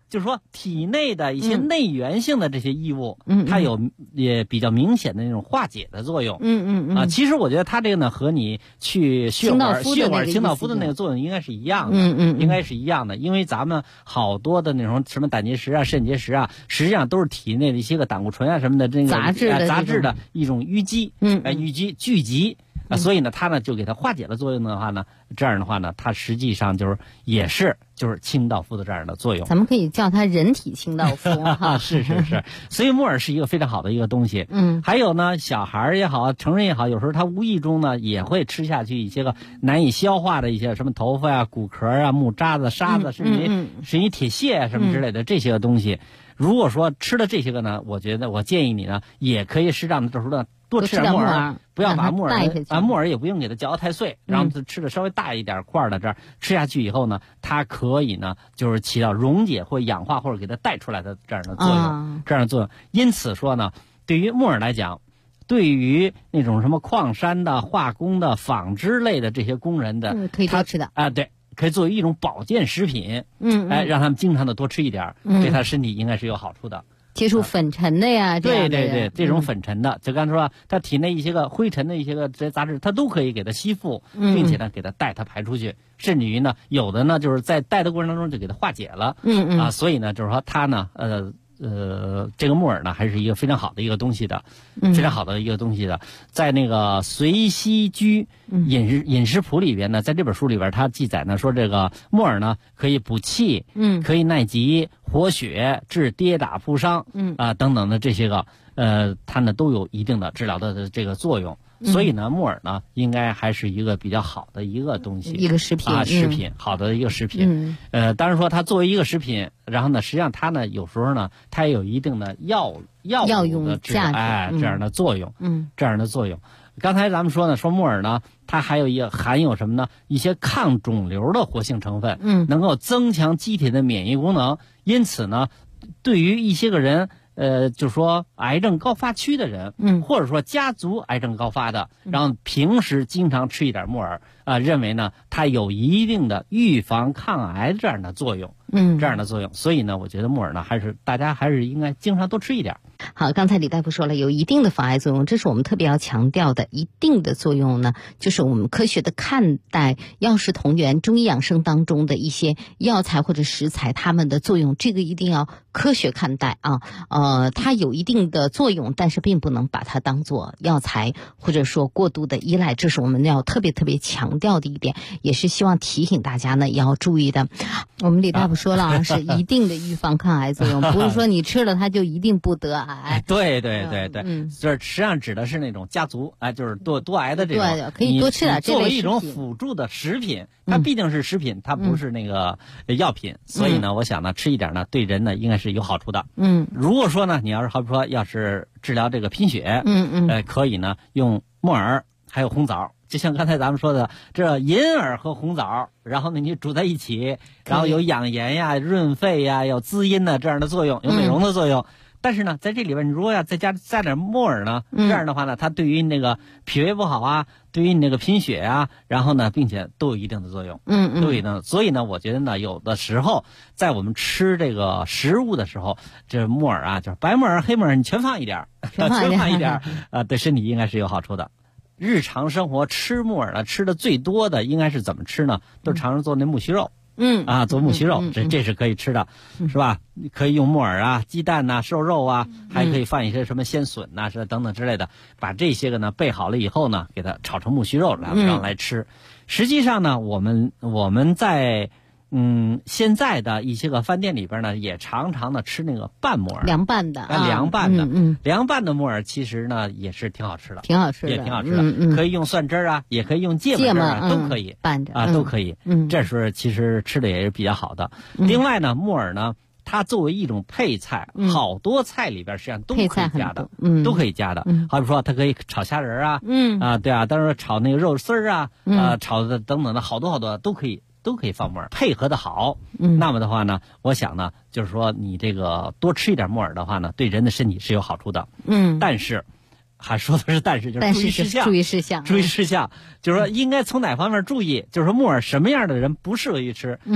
就是说体内的一些内源性的这些异物，它也比较明显的那种化解的作用。其实我觉得它这个呢和你去血管清道夫的那个作用应该是一样的，应该是一样的，因为咱们好多的那种什么胆结石啊、肾结石啊，实际上都是体内的一些个胆固醇啊什么的这个杂质的一种淤积，聚集。所以呢，它呢就给它化解了作用的话呢，这样的话呢，它实际上也是清道夫的这样的作用。 咱们可以叫它人体清道夫哈。 是，所以木耳是一个非常好的一个东西。还有呢，小孩也好，成人也好，有时候他无意中呢也会吃下去一些个难以消化的一些什么头发啊、骨壳啊、木渣子、沙子，甚至铁屑啊什么之类的这些个东西。如果说吃了这些个呢，我建议你呢，也可以适当的这时候呢多吃点木耳，不要把木耳也不用给它嚼得太碎，然后吃的稍微大一点块的，这样吃下去以后呢，它可以呢就是起到溶解或氧化或者给它带出来的这样的作用。因此说呢，对于木耳来讲，对于那种什么矿山的、化工的、纺织类的这些工人的， 可以多吃的啊，对。可以作为一种保健食品，让他们经常的多吃一点，对他身体应该是有好处的。 接触粉尘的呀， 对，这种粉尘的，就刚才说，他体内一些个灰尘的一些个这些杂质，它都可以给它吸附，并且呢给它带它排出去，甚至于呢有的呢就是在带的过程当中就给它化解了，所以呢就是说它呢这个木耳呢还是一个非常好的一个东西的，非常好的一个东西的。在那个《随西居饮食谱》里边呢，在这本书里边，它记载呢说这个木耳呢可以补气，可以耐急、活血、治跌打扑伤，等等的这些个，它呢都有一定的治疗的这个作用。所以呢，木耳呢应该还是一个比较好的一个东西， 一个食品好的一个食品。当然说它作为一个食品，然后呢，实际上它呢有时候呢，它也有一定的药用的价值， 这样的作用，这样的作用。刚才咱们说呢，说木耳呢，它还有含有什么呢？一些抗肿瘤的活性成分，能够增强机体的免疫功能。因此呢，对于一些个人。就是说癌症高发区的人，或者说家族癌症高发的，然后平时经常吃一点木耳，认为呢它有一定的预防抗癌这样的作用，这样的作用。所以呢，我觉得木耳呢大家还是应该经常多吃一点。 好，刚才李大夫说了有一定的防癌作用，这是我们特别要强调的。一定的作用呢，就是我们科学的看待药食同源中医养生当中的一些药材或者食材它们的作用，这个一定要科学看待啊。它有一定的作用，但是并不能把它当作药材或者说过度的依赖，这是我们要特别强调的一点，也是希望提醒大家呢要注意的。我们李大夫说了是一定的预防抗癌作用，不是说你吃了它就一定不得癌。 对，就是实际上指的是那种家族就是多癌的这种， 对，可以多吃点这类食品。 作为一种辅助的食品，它毕竟是食品，它不是那个药品，所以呢，我想呢，吃一点呢，对人呢应该是有好处的。如果说呢，你好比说要是治疗这个贫血，可以呢用木耳还有红枣。就像刚才咱们说的，这银耳和红枣，然后呢你煮在一起，然后有养颜呀、润肺呀、有滋阴的这样的作用，有美容的作用。但是呢，在这里边，你如果要再加点木耳呢，这样的话呢，它对于那个脾胃不好啊，对于你那个贫血啊，然后呢，并且都有一定的作用，都有一定的。所以呢，我觉得呢，有的时候在我们吃这个食物的时候，这木耳啊，就是白木耳、黑木耳，你全放一点，对身体应该是有好处的。日常生活吃木耳呢，吃的最多的应该是怎么吃呢？都常常做那木须肉。做木须肉，这是可以吃的，是吧？可以用木耳啊、鸡蛋呐、瘦肉啊，还可以放一些什么鲜笋呐、是等等之类的，把这些个呢备好了以后呢，给它炒成木须肉来吃。实际上呢，我们在现在的一些个饭店里边呢，也常常的吃那个拌木耳， 凉拌的， 凉拌的木耳其实呢也是挺好吃的， 也挺好吃的，可以用蒜汁啊，也可以用芥末汁啊，都可以拌着都可以。这时候其实吃的也是比较好的。另外呢，木耳呢，它作为一种配菜，好多菜里边实际上都可以加的，都可以加的。好比说，它可以炒虾仁啊，对啊，当然炒那个肉丝啊，炒的等等的好多都可以放木耳，配合的好。那么的话呢，我想呢，就是说你这个多吃一点木耳的话呢，对人的身体是有好处的。但是还说的是就是注意事项，就是说应该从哪方面注意？就是说木耳什么样的人不适合于吃？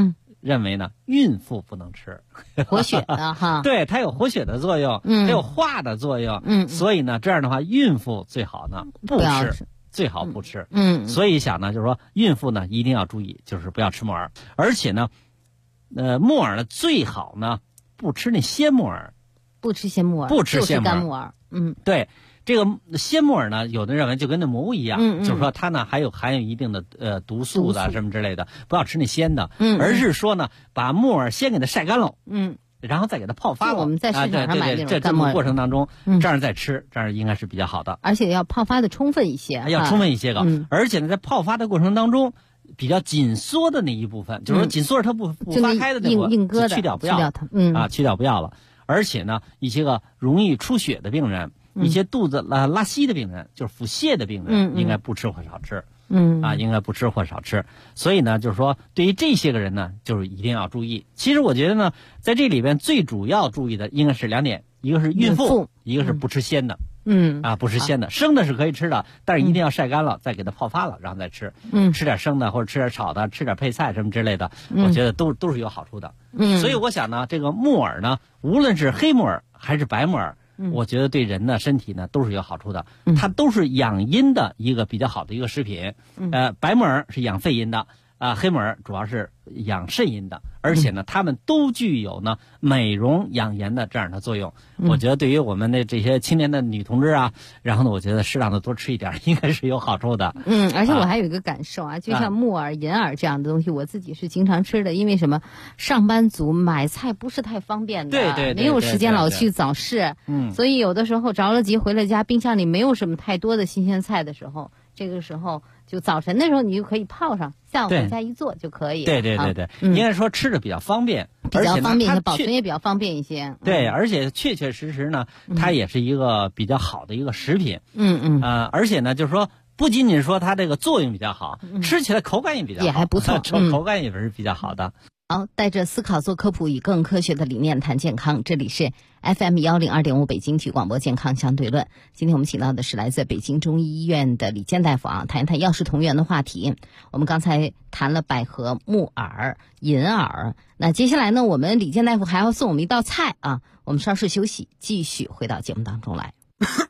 认为呢，孕妇不能吃， 活血的哈。 对，它有活血的作用，它有化的作用，所以呢，这样的话，孕妇最好呢不吃，最好不吃。所以想呢，就是说孕妇呢一定要注意，就是不要吃木耳，而且呢，木耳呢最好呢不吃那鲜木耳， 不吃鲜木耳， 不吃鲜干木耳。 对。这个鲜木耳呢，有的人认为就跟那蘑菇一样，就是说它呢含有一定的毒素的什么之类的，不要吃那鲜的，而是说呢把木耳先给它晒干了，然后再给它泡发了。 我们在市场上买那种这么过程当中，这样再吃，这样应该是比较好的。 而且要泡发的充分一些， 要充分一些个，而且呢在泡发的过程当中，比较紧缩的那一部分，就是说紧缩着它不发开的那部分， 硬疙瘩去掉不要它，去掉不要了。而且呢，一些个容易出血的病人。一些肚子拉稀的病人，就是腹泻的病人，应该不吃或少吃。应该不吃或少吃。所以呢，就是说，对于这些个人呢，就是一定要注意。其实我觉得呢，在这里边最主要注意的应该是2点，一个是孕妇，一个是不吃鲜的。不吃鲜的，生的是可以吃的，但是一定要晒干了，再给它泡发了，然后再吃。吃点生的或者吃点炒的，吃点配菜什么之类的，我觉得都是有好处的。所以我想呢，这个木耳呢，无论是黑木耳还是白木耳。我觉得对人的身体呢都是有好处的，它都是养阴的一个比较好的一个食品。白木耳是养肺阴的，黑木耳主要是养肾阴的，而且呢，它们都具有呢美容养颜的这样的作用。我觉得对于我们的这些青年的女同志啊，然后呢，我觉得适当的多吃一点，应该是有好处的。 而且我还有一个感受啊，就像木耳、银耳这样的东西，我自己是经常吃的，因为什么？上班族买菜不是太方便的， 对， 没有时间老去早市，所以有的时候着了急回了家，冰箱里没有什么太多的新鲜菜的时候，这个时候就早晨的时候你就可以泡上，下午回家一做就可以。 对，应该说吃的比较方便， 比较方便，保存也比较方便一些。 对，而且确确实实呢，它也是一个比较好的一个食品。而且呢，就是说。不仅仅说它这个作用比较好，吃起来口感也比较好， 也还不错， 口感也是比较好的。 好，带着思考做科普，以更科学的理念谈健康。这里是 FM 102.5北京体育广播健康相对论。今天我们请到的是来自北京中医医院的李健大夫啊，谈一谈药食同源的话题。我们刚才谈了百合、木耳、银耳，那接下来呢，我们李健大夫还要送我们一道菜啊。我们稍事休息，继续回到节目当中来。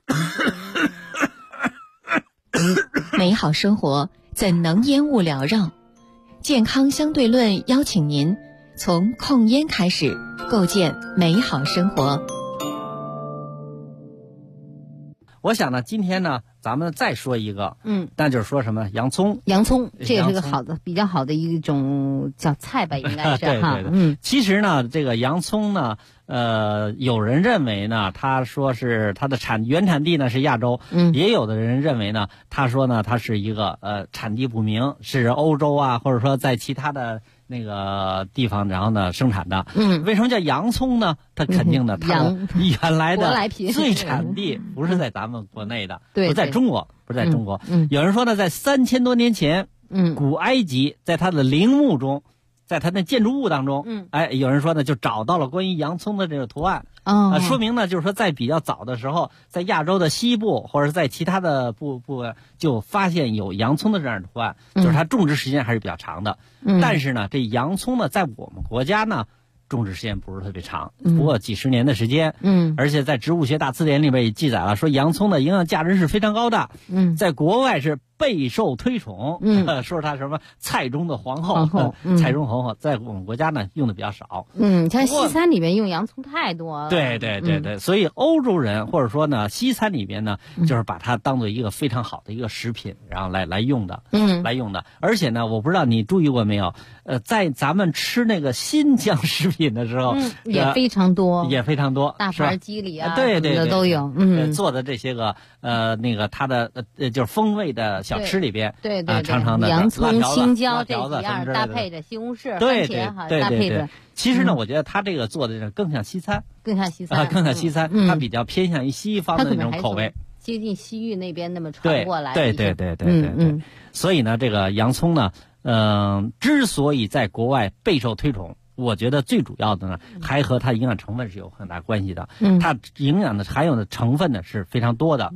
美好生活怎能烟雾缭绕？健康相对论邀请您从控烟开始，构建美好生活。 我想呢，今天呢，咱们再说一个，那就是说什么洋葱。 洋葱，这也是个好的、比较好的一种叫菜吧，应该是哈。 其实呢，这个洋葱呢，有人认为呢，他说是它的原产地呢是亚洲，也有的人认为呢，他说呢，它是一个产地不明，是欧洲啊，或者说在其他的那个地方，然后呢生产的。为什么叫洋葱呢？它肯定的，它原来的最产地不是在咱们国内的，不在中国，不在中国。有人说呢，在3000多年前，古埃及在它的陵墓中，在它的建筑物当中，有人说呢，就找到了关于洋葱的这个图案。说明呢，就是说在比较早的时候，在亚洲的西部或者是在其他的部分，就发现有洋葱的这样的图案，就是它种植时间还是比较长的。但是呢，这洋葱呢，在我们国家呢，种植时间不是特别长，不过几十年的时间。而且在植物学大词典里边也记载了，说洋葱的营养价值是非常高的。在国外是备受推崇。说它什么菜中的皇后，菜中皇后，在我们国家呢用的比较少。 像西餐里面用洋葱太多了。 对，所以欧洲人或者说呢西餐里边呢，就是把它当做一个非常好的一个食品，然后来用的。来用的。而且呢，我不知道你注意过没有，在咱们吃那个新疆食品的时候， 也非常多，大盘鸡里啊， 对都有。 做的这些个那个它的就是风味的小吃里边， 对， 常常的洋葱、青椒这几样搭配着西红柿、 番茄哈， 搭配着。 其实呢，我觉得他这个做的更像西餐，更像西餐，它比较偏向于西方的那种口味， 接近西域那边那么传过来。 对。所以呢，这个洋葱呢，之所以在国外备受推崇，我觉得最主要的呢，还和它营养成分是有很大关系的。它营养的含有的成分呢是非常多的。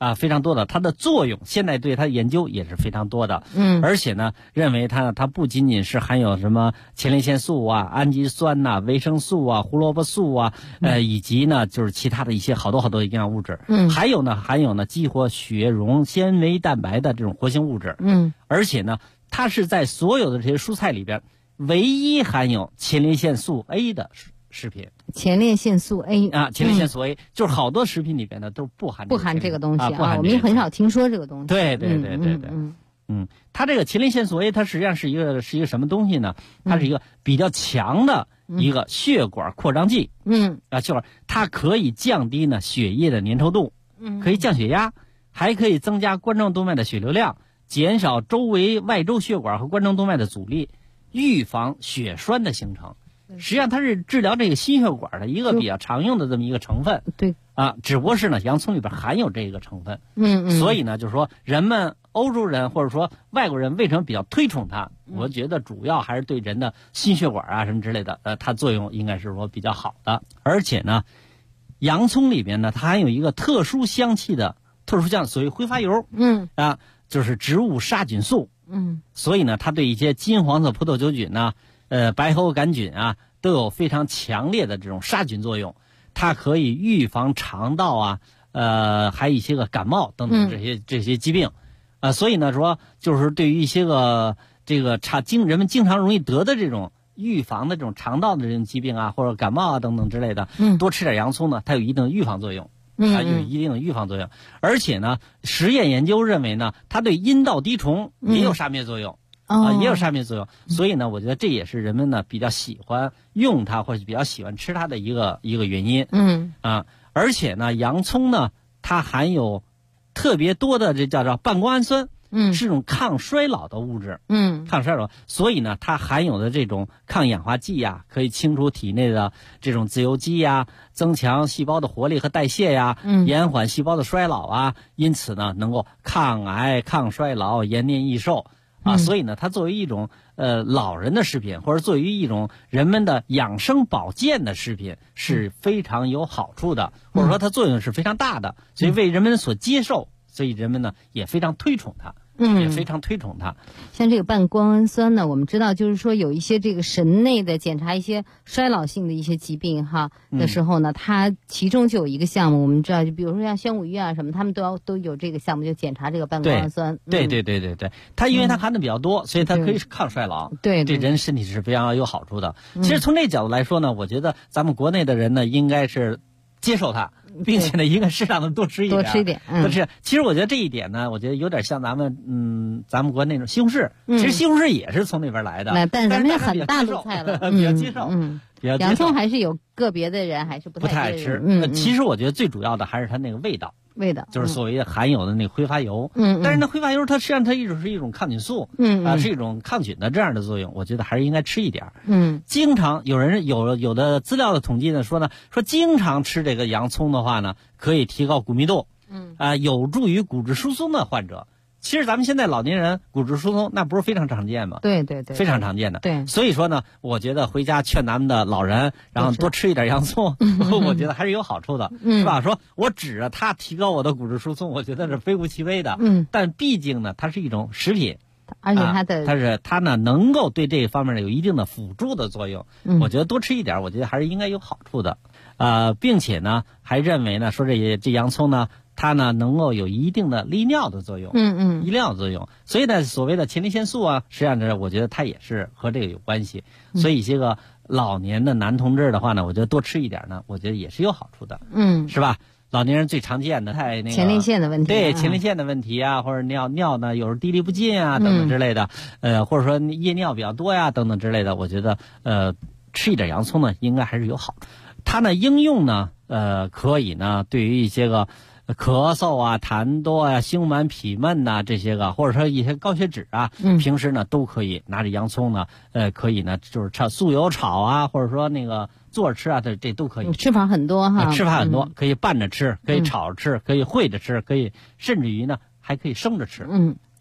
非常多的，它的作用现在对它的研究也是非常多的。而且呢，认为它不仅仅是含有什么前列腺素啊、氨基酸呐、维生素啊、胡萝卜素啊，以及呢就是其他的一些好多营养物质。还有呢含有激活血溶纤维蛋白的这种活性物质。而且呢，它是在所有的这些蔬菜里边唯一含有前列腺素 A 的食品。 前列腺素 A 前列腺素 A 就是好多食品里边呢都不含这个东西我们也很少听说这个东西。 对。它这个前列腺素 A 它实际上是一个什么东西呢？它是一个比较强的一个血管扩张剂。就是它可以降低呢血液的粘稠度，可以降血压，还可以增加冠状动脉的血流量，减少周围外周血管和冠状动脉的阻力，预防血栓的形成。实际上它是治疗这个心血管的一个比较常用的这么一个成分。 对只不过是呢洋葱里边含有这个成分。所以呢就是说人们欧洲人或者说外国人为什么比较推崇它？我觉得主要还是对人的心血管什么之类的它作用应该是说比较好的。而且呢洋葱里边呢它含有一个特殊香气的所谓挥发油。就是植物杀菌素。所以呢它对一些金黄色葡萄球菌白喉杆菌都有非常强烈的这种杀菌作用。它可以预防肠道还有一些个感冒等等这些疾病。所以呢说就是对于一些个人们经常容易得的这种预防的这种肠道的这种疾病或者感冒等等之类的，多吃点洋葱呢它有一定的预防作用。有一定的预防作用。而且呢实验研究认为呢它对阴道滴虫也有杀灭作用。也有杀灭作用。所以呢我觉得这也是人们呢比较喜欢用它或者比较喜欢吃它的一个原因。而且呢洋葱呢它含有特别多的这叫做半胱氨酸。是种抗衰老的物质。抗衰老，所以呢它含有的这种抗氧化剂可以清除体内的这种自由基增强细胞的活力和代谢延缓细胞的衰老因此呢能够抗癌、抗衰老、延年益寿。所以呢它作为一种老人的食品，或者作为一种人们的养生保健的食品是非常有好处的，或者说它作用是非常大的，所以为人们所接受，所以人们呢也非常推崇它。也非常推崇它。 像这个半胱氨酸呢，我们知道就是说有一些这个神内的检查一些衰老性的一些疾病的时候呢，它其中就有一个项目，我们知道就比如说像宣武医什么，他们都有这个项目，就检查这个半胱氨酸。 对，它因为它含的比较多，所以它可以抗衰老。对人身体是非常有好处的。其实从这角度来说呢，我觉得咱们国内的人呢应该是接受它，并且呢应该适当的多吃一点。其实我觉得这一点呢，我觉得有点像咱们国内那种西红柿。其实西红柿也是从那边来的， 但是咱们也很大陆菜了， 比较接受。 洋葱还是有个别的人还是不太爱吃。其实我觉得最主要的还是它那个味道，就是所谓的含有的那个挥发油。但是那挥发油它实际上它是一种抗菌素。是一种抗菌的这样的作用，我觉得还是应该吃一点。经常有人有的资料的统计呢说经常吃这个洋葱的话呢，可以提高骨密度。有助于骨质疏松的患者。其实咱们现在老年人骨质疏松那不是非常常见吗？ 对， 非常常见的。 对， 所以说呢，我觉得回家劝咱们的老人，然后多吃一点洋葱，我觉得还是有好处的，是吧？说我指着它提高我的骨质疏松，我觉得是非乎其微的。但毕竟呢，它是一种食品， 而且它呢能够对这一方面有一定的辅助的作用。我觉得多吃一点，我觉得还是应该有好处的。并且呢，还认为呢，说这洋葱呢。它呢能够有一定的利尿的作用。利尿作用。所以呢所谓的前列腺素实际上呢我觉得它也是和这个有关系。所以这个老年的男同志的话呢，我觉得多吃一点呢，我觉得也是有好处的。是吧？老年人最常见的太那个前列腺的问题。 对，前列腺的问题或者尿呢有时候滴沥不尽等等之类的。或者说夜尿比较多等等之类的，我觉得吃一点洋葱呢应该还是有好处。它呢应用呢可以呢对于一些个咳嗽痰多胸满痞闷这些个，或者说一些高血脂平时呢都可以拿着洋葱呢可以呢就是素油炒或者说那个做着吃这都可以。 吃法很多吃法很多，可以拌着吃，可以炒着吃，可以烩着吃，可以甚至于呢还可以生着吃。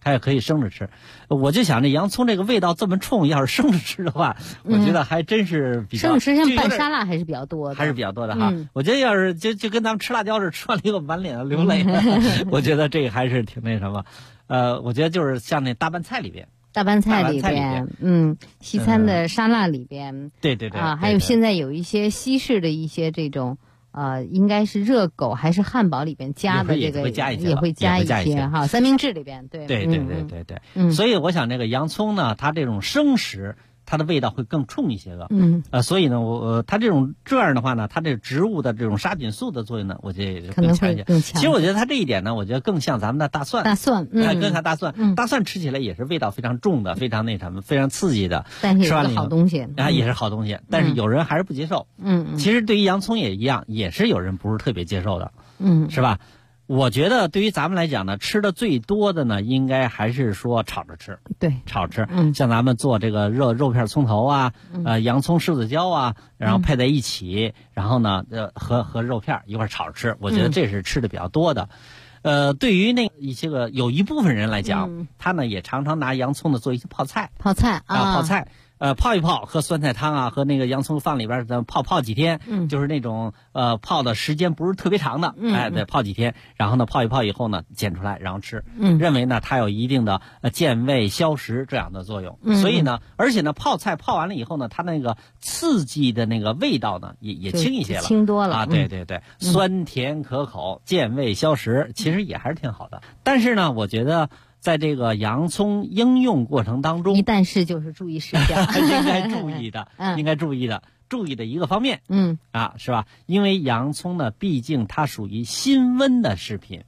它也可以生着吃。我就想这洋葱这个味道这么冲，要是生着吃的话，我觉得还真是比较生着吃，像拌沙拉还是比较多的， 还是比较多的哈。我觉得要是就跟咱们吃辣椒似的，吃完了以后满脸流泪，我觉得这个还是挺那什么。我觉得就是像那大拌菜里边。 大拌菜里边，西餐的沙拉里边， 对啊，还有现在有一些西式的一些这种，应该是热狗还是汉堡里边加的这个也会加一些哈，三明治里边，对， 所以我想这个洋葱呢，它这种生食，它的味道会更冲一些个，所以呢，它这样的话呢，它这植物的这种杀菌素的作用呢，我觉得也是更强一些。其实我觉得它这一点呢，我觉得更像咱们的大蒜，更像大蒜，大蒜吃起来也是味道非常重的，非常那什么，非常刺激的， 但是也是好东西也是好东西，但是有人还是不接受。其实对于洋葱也一样，也是有人不是特别接受的，是吧？我觉得对于咱们来讲呢，吃的最多的呢，应该还是说炒着吃。 对， 炒着吃。像咱们做这个肉片葱头啊，洋葱柿子椒啊，然后配在一起，然后呢，和肉片一块炒着吃，我觉得这是吃的比较多的。对于那一些个有一部分人来讲，他呢也常常拿洋葱呢做一些泡菜。 泡菜。 泡一泡，喝酸菜汤啊，和那个洋葱放里边泡几天，就是那种泡的时间不是特别长的，得泡几天，然后呢泡一泡以后呢捡出来然后吃，认为呢它有一定的健胃消食这样的作用，所以呢，而且呢泡菜泡完了以后呢，它那个刺激的那个味道呢也轻一些了， 轻多了啊，对，酸甜可口，健胃消食，其实也还是挺好的。但是呢，我觉得在这个洋葱应用过程当中， 一旦是就是注意事项， 应该注意的一个方面，是吧？因为洋葱呢，毕竟它属于辛温的食品，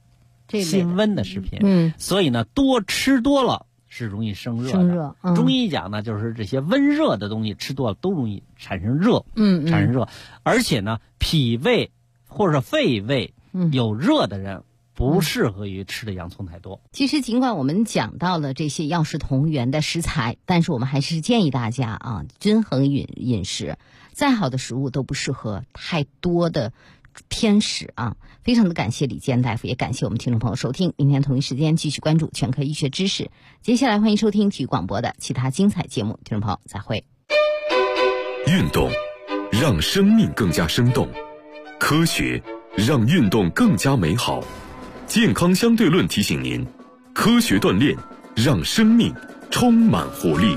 所以呢，吃多了是容易生热的。中医讲呢，就是这些温热的东西吃多了都容易产生热，而且呢，脾胃或者肺胃有热的人，不适合于吃的洋葱太多。 其实尽管我们讲到了这些药食同源的食材，但是我们还是建议大家啊，均衡饮食。再好的食物都不适合太多的偏食啊。非常的感谢李健大夫，也感谢我们听众朋友收听。明天同一时间继续关注全科医学知识。接下来欢迎收听体育广播的其他精彩节目，听众朋友再会。 运动让生命更加生动，科学让运动更加美好。健康相对论提醒您，科学锻炼让生命充满活力。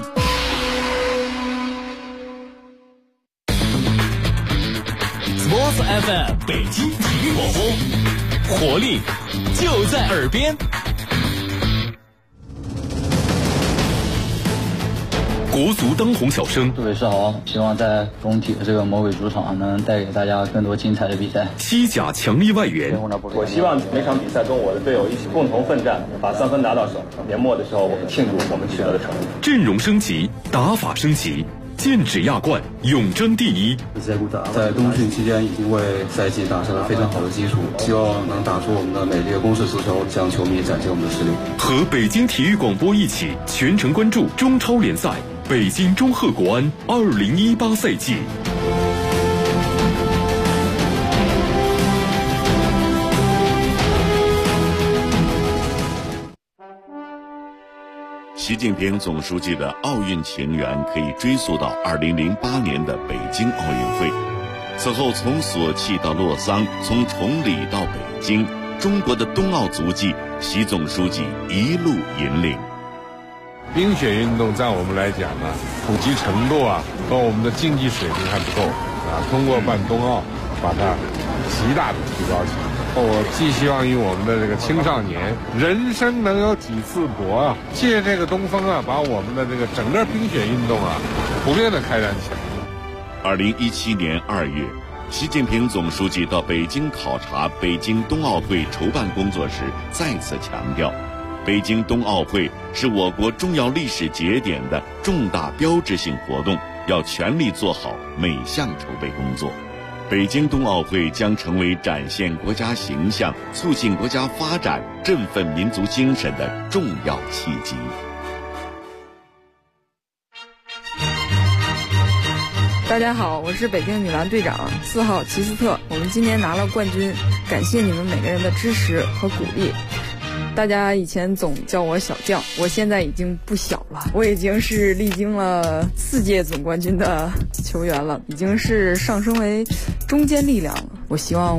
Sports FM 北京体育广播，活力就在耳边。 国足当红小生， 各位是好，希望在中体的这个魔鬼主场能带给大家更多精彩的比赛。 西甲强力外援， 我希望每场比赛中我的队友一起共同奋战，把3分拿到手。年末的时候，我们庆祝我们取得的成绩。 阵容升级，打法升级，剑指亚冠，永争第一。 在冬训期间已经为赛季打下了非常好的基础，希望能打出我们的美丽的攻势足球，向球迷展现我们的实力。 和北京体育广播一起全程关注中超联赛。北京中赫国安2018赛季。 习近平总书记的奥运情缘可以追溯到2008年的北京奥运会。此后，从索契到洛桑，从崇礼到北京，中国的冬奥足迹，习总书记一路引领。 冰雪运动在我们来讲呢，普及程度和我们的竞技水平还不够通过办冬奥，把它极大的提高起来。我寄希望于我们的这个青少年，人生能有几次搏借这个东风把我们的这个整个冰雪运动普遍的开展起来。 2017年2月，习近平总书记到北京考察北京冬奥会筹办工作时，再次强调，北京冬奥会是我国重要历史节点的重大标志性活动，要全力做好每项筹备工作。北京冬奥会将成为展现国家形象、促进国家发展、振奋民族精神的重要契机。 大家好，我是北京女篮队长4号齐斯特，我们今年拿了冠军，感谢你们每个人的支持和鼓励。 大家以前总叫我小将，我现在已经不小了，我已经是历经了4届总冠军的球员了，已经是上升为中坚力量了。我希望